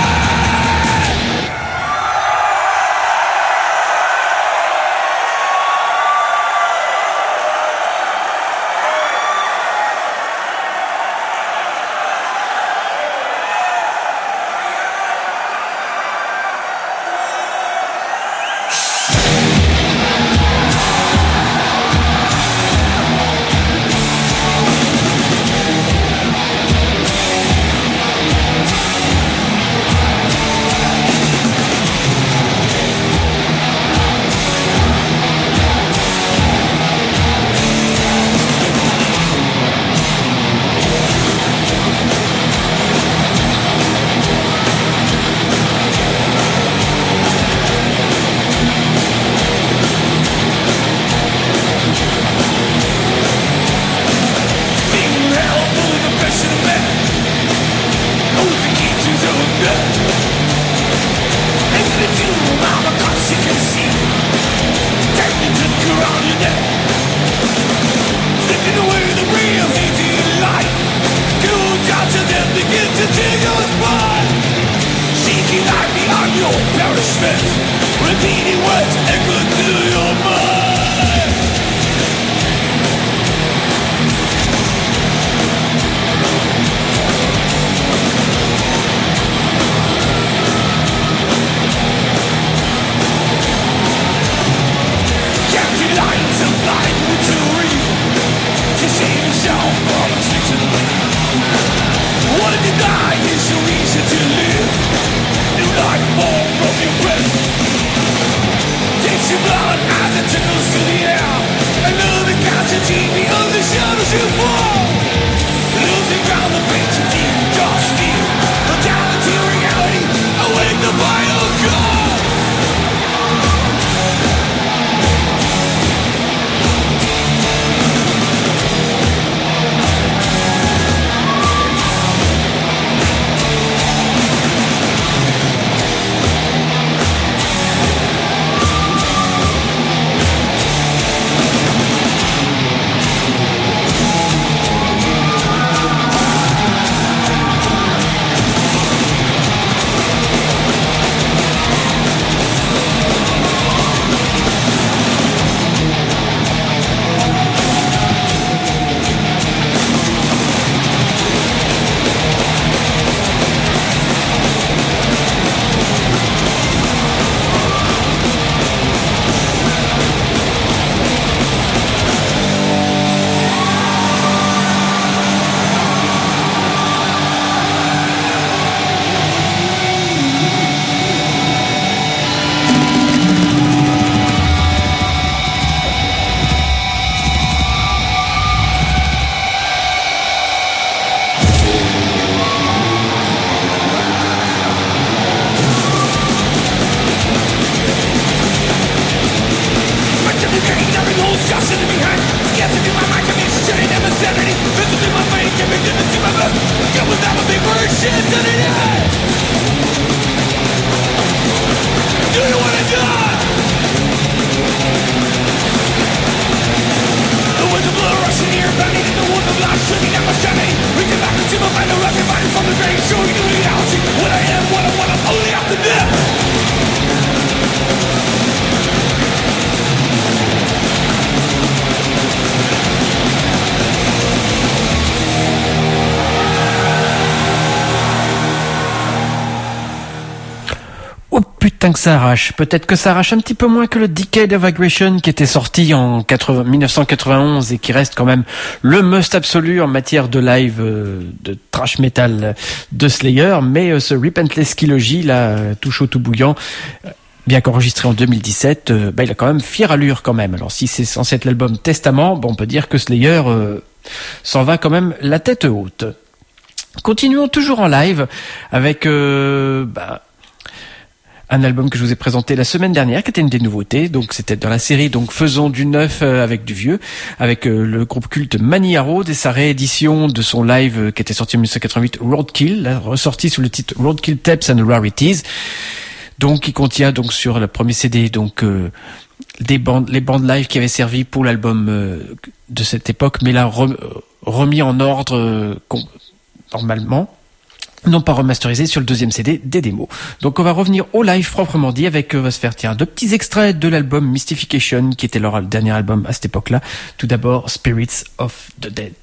Speaker 3: Repeating words echo to your mind. Captain lines of light to read, to save yourself from extinction. What to deny is the reason to live. New life born from your breath. Takes your blood as it tickles to the air. Another casualty beyond the shadows you fall. Losing ground, the pains of deep dark steel. Fatality, reality, awake the final call. Reaching back into my
Speaker 1: putain que ça arrache. Peut-être que ça arrache un petit peu moins que le Decade of Aggression qui était sorti en dix-neuf cent quatre-vingt-onze et qui reste quand même le must absolu en matière de live euh, de thrash metal de Slayer. Mais euh, ce Repentless Trilogy là, tout chaud, tout bouillant, euh, bien qu'enregistré en deux mille dix-sept, euh, bah, il a quand même fière allure quand même. Alors si c'est censé être l'album Testament, bon, on peut dire que Slayer euh, s'en va quand même la tête haute. Continuons toujours en live avec euh, bah, un album que je vous ai présenté la semaine dernière, qui était une des nouveautés. Donc c'était dans la série donc Faisons du neuf euh, avec du vieux, avec euh, le groupe culte Manny Arrow et sa réédition de son live euh, qui était sorti en dix-neuf cent quatre-vingt-huit, Roadkill, là, ressorti sous le titre Roadkill Tapes and Rarities. Donc qui contient donc sur le premier C D donc euh, des bandes, les bandes live qui avaient servi pour l'album euh, de cette époque, mais là re, remis en ordre euh, com- normalement, non pas remasterisé sur le deuxième C D des démos. Donc on va revenir au live proprement dit avec, on va se faire tiens, deux petits extraits de l'album Mystification qui était leur dernier album à cette époque-là. Tout d'abord Spirits of the Dead.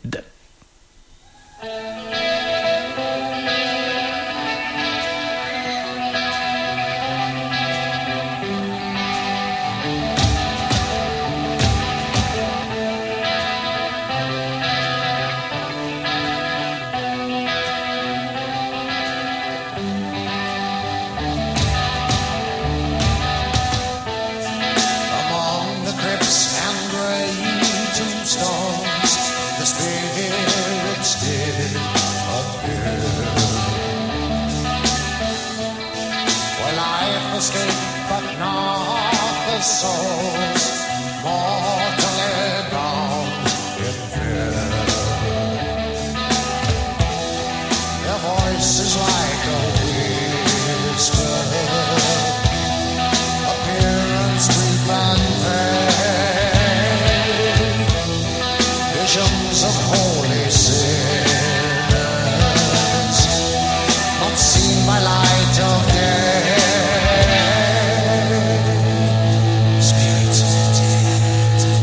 Speaker 5: Spirits of the dead.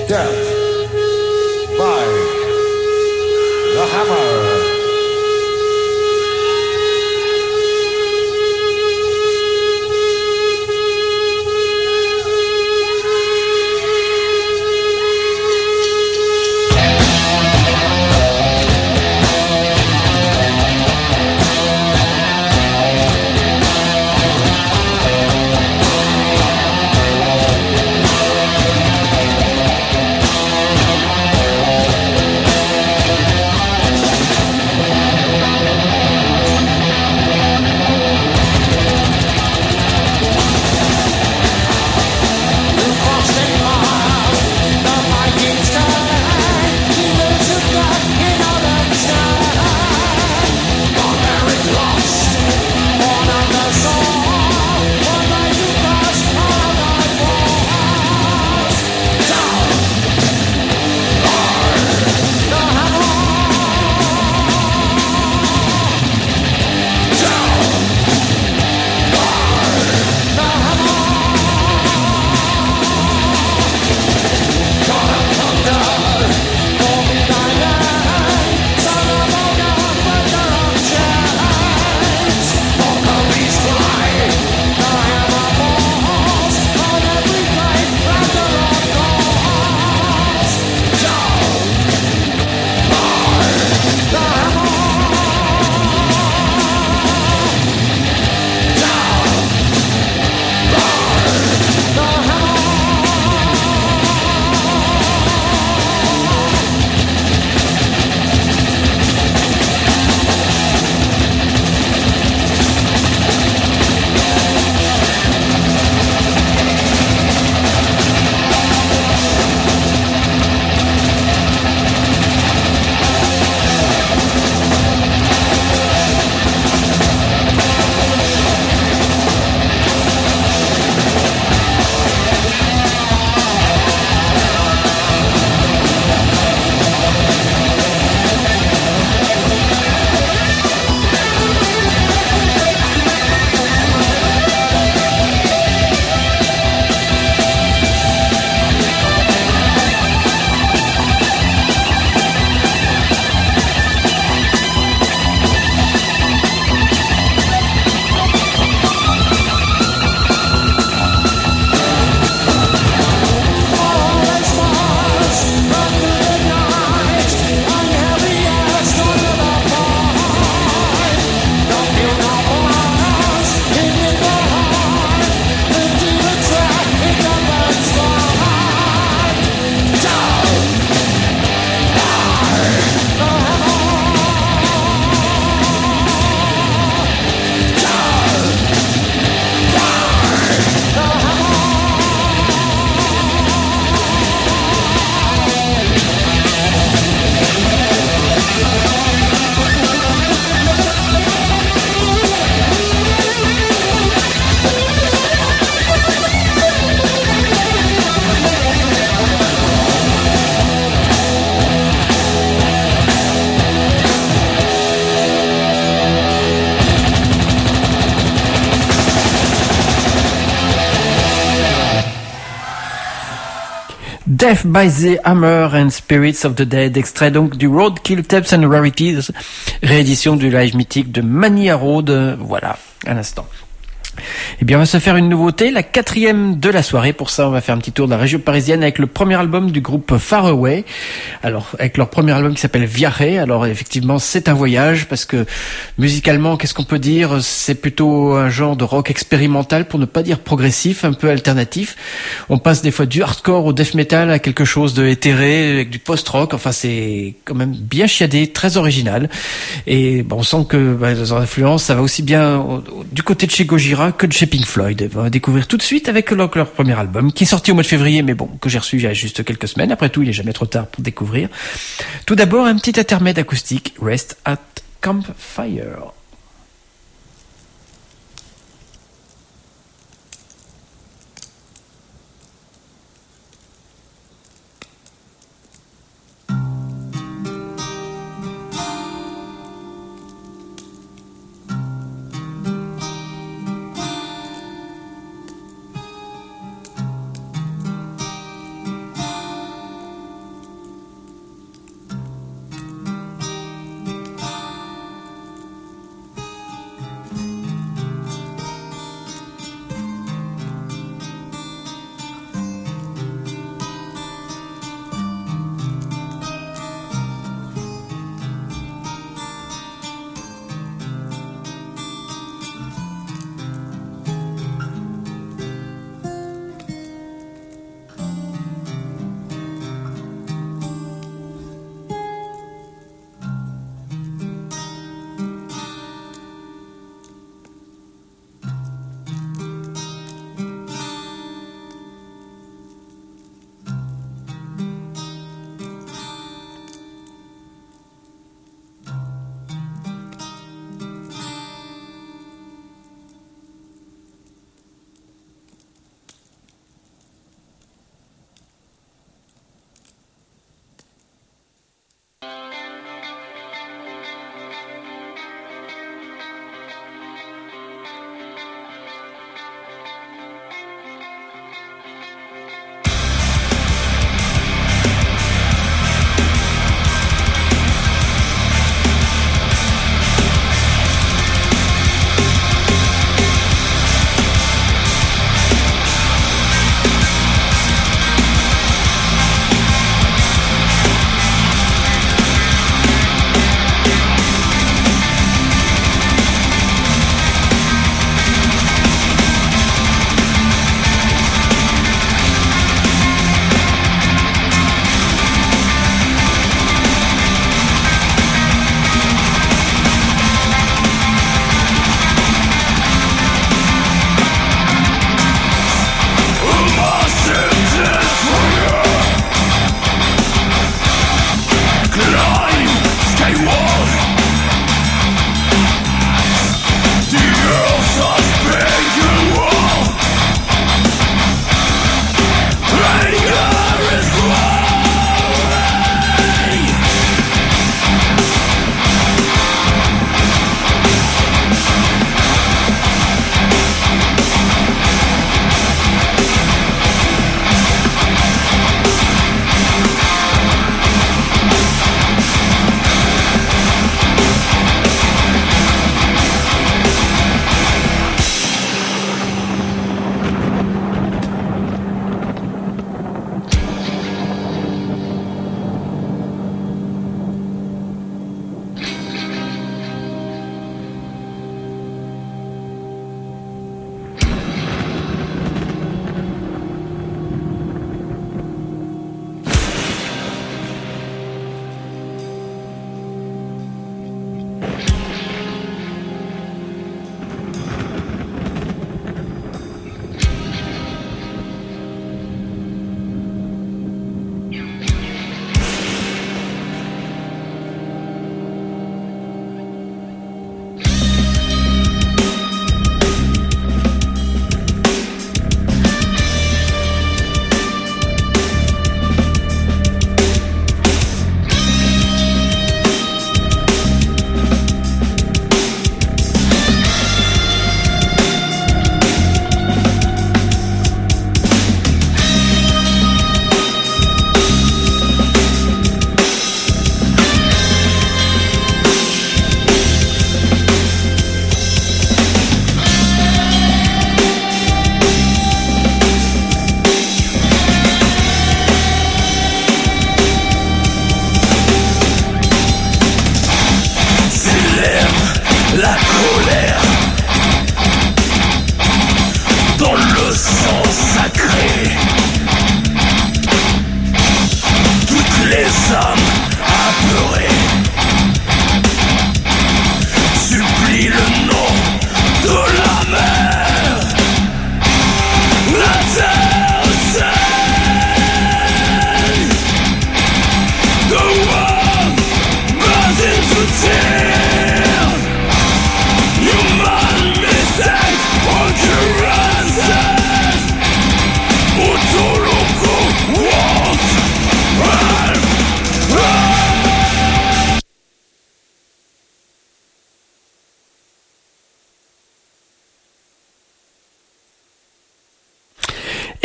Speaker 5: Death by the Hammer.
Speaker 1: Death by the Hammer and Spirits of the Dead, extrait donc du Roadkill Tapes and Rarities, réédition du live mythique de Mania Road, voilà, à l'instant. Eh bien, on va se faire une nouveauté, la quatrième de la soirée. Pour ça, on va faire un petit tour de la région parisienne avec le premier album du groupe Far Away. Alors, avec leur premier album qui s'appelle Viaje. Alors, effectivement, c'est un voyage parce que musicalement, qu'est-ce qu'on peut dire? C'est plutôt un genre de rock expérimental, pour ne pas dire progressif, un peu alternatif. On passe des fois du hardcore au death metal à quelque chose de éthéré avec du post-rock. Enfin, c'est quand même bien chiadé, très original. Et bon, on sent que bah, leurs influences, ça va aussi bien au, au, du côté de chez Gojira que de chez Pink Floyd. On va découvrir tout de suite avec leur, leur premier album qui est sorti au mois de février, mais bon, que j'ai reçu il y a juste quelques semaines. Après tout, il est jamais trop tard pour découvrir. Tout d'abord, un petit intermède acoustique, Rest at Campfire.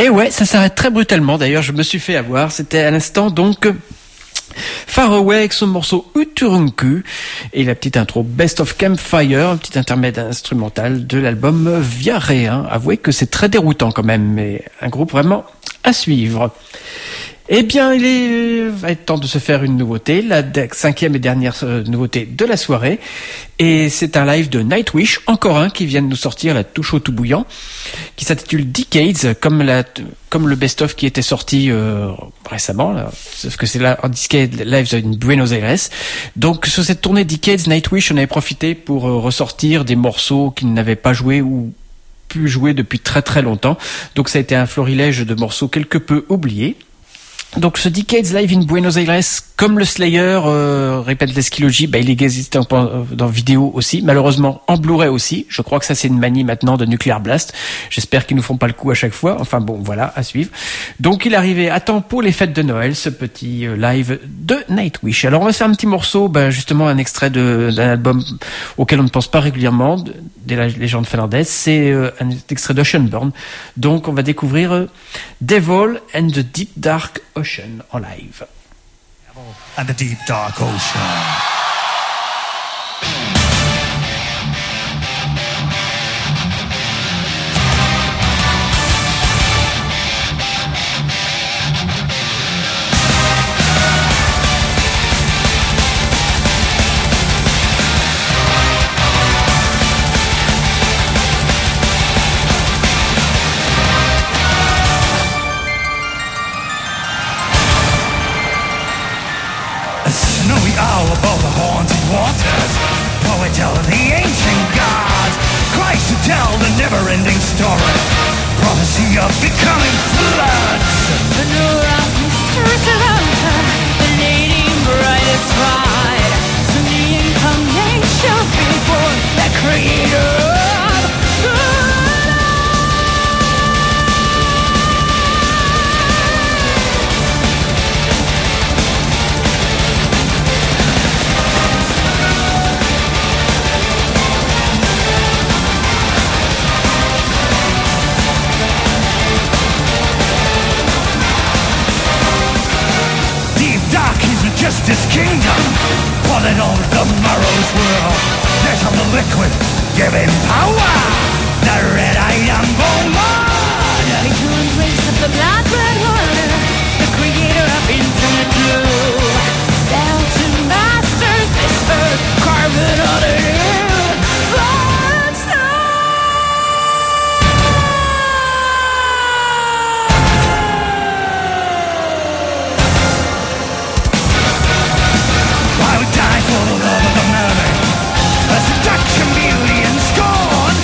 Speaker 1: Et ouais, ça s'arrête très brutalement. D'ailleurs, je me suis fait avoir. C'était à l'instant donc Far Away avec son morceau Uturunku et la petite intro Best of Campfire, un petit intermède instrumental de l'album Viare. Hein. Avouez que c'est très déroutant quand même, mais un groupe vraiment à suivre. Eh bien, il est, va être temps de se faire une nouveauté, la cinquième et dernière nouveauté de la soirée. Et c'est un live de Nightwish, encore un qui vient de nous sortir, la tout chaud tout bouillant, qui s'intitule Decades, comme la, comme le best-of qui était sorti euh, récemment, là, sauf que c'est là en disquette live in Buenos Aires. Donc sur cette tournée Decades, Nightwish, on avait profité pour euh, ressortir des morceaux qu'ils n'avaient pas joués ou pu jouer depuis très très longtemps. Donc ça a été un florilège de morceaux quelque peu oubliés. Donc ce Decades Live in Buenos Aires, comme le Slayer, euh, Repentless Trilogy, bah, il existe en, dans vidéo aussi, malheureusement en Blu-ray aussi. Je crois que ça c'est une manie maintenant de Nuclear Blast. J'espère qu'ils nous font pas le coup à chaque fois. Enfin bon, voilà, à suivre. Donc il arrivait à temps pour les fêtes de Noël, ce petit euh, live de Nightwish. Alors on va faire un petit morceau, bah, justement un extrait de, d'un album auquel on ne pense pas régulièrement, de, des légendes finlandaises. C'est euh, un extrait d'Oceanborn. Donc on va découvrir euh, Devil and the Deep Dark Ocean en live.
Speaker 6: And the deep dark ocean. Above the haunted waters, poet of the ancient gods, Christ to tell the never-ending story, prophecy of becoming floods.
Speaker 7: The new rock mysteries around her, the lady brightest ride, so the incarnation before the creator of the
Speaker 6: Justice Kingdom, pulling on the marrow's world. Let on the liquid, giving power. The red iron bone blood.
Speaker 7: The human race of the blood red water, the creator of infinite blue. Spell to masters this earth, carving on it in fire and snow.
Speaker 6: I would die for the love of the mermaid, her seduction, beauty and scorn.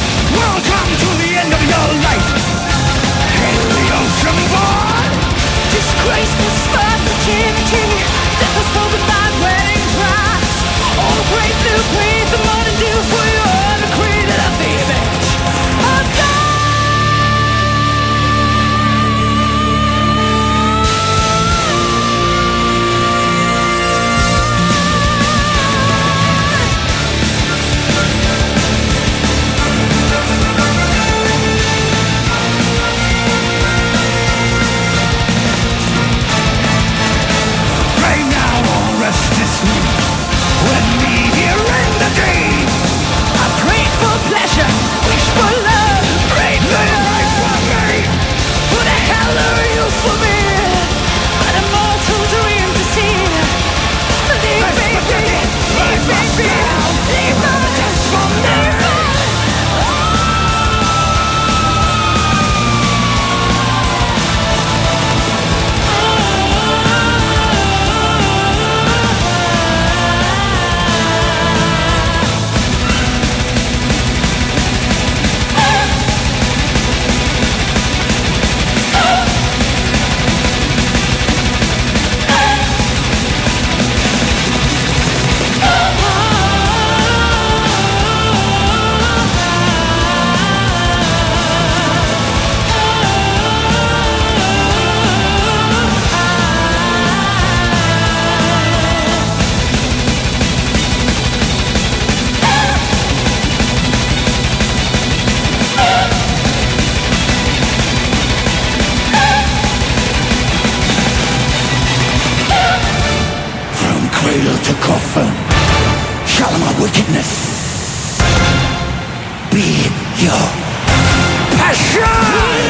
Speaker 6: your passion.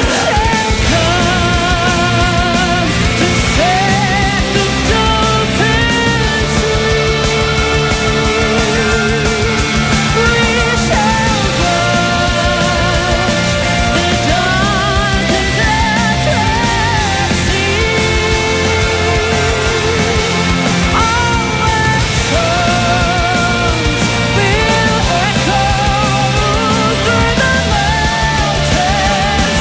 Speaker 7: Through the mountains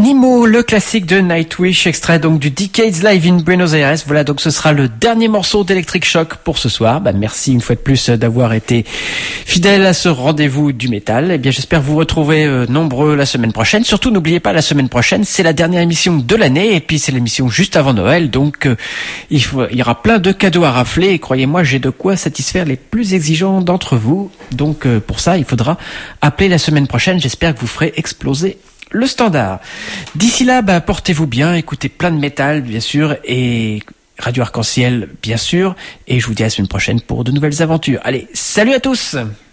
Speaker 1: Nemo, le classique de Nightwish, extrait donc du Decades Live in Buenos Aires. Voilà, donc ce sera le dernier morceau d'Electric Shock pour ce soir. Bah, merci une fois de plus d'avoir été fidèle à ce rendez-vous du métal. Eh bien, j'espère vous retrouver euh, nombreux la semaine prochaine. Surtout, n'oubliez pas, la semaine prochaine, c'est la dernière émission de l'année et puis c'est l'émission juste avant Noël. Donc, euh, il, faut, il y aura plein de cadeaux à rafler et croyez-moi, j'ai de quoi satisfaire les plus exigeants d'entre vous. Donc, euh, pour ça, il faudra appeler la semaine prochaine. J'espère que vous ferez exploser le standard. D'ici là, bah, portez-vous bien, écoutez plein de métal, bien sûr, et Radio Arc-en-Ciel, bien sûr. Et je vous dis à la semaine prochaine pour de nouvelles aventures. Allez, salut à tous!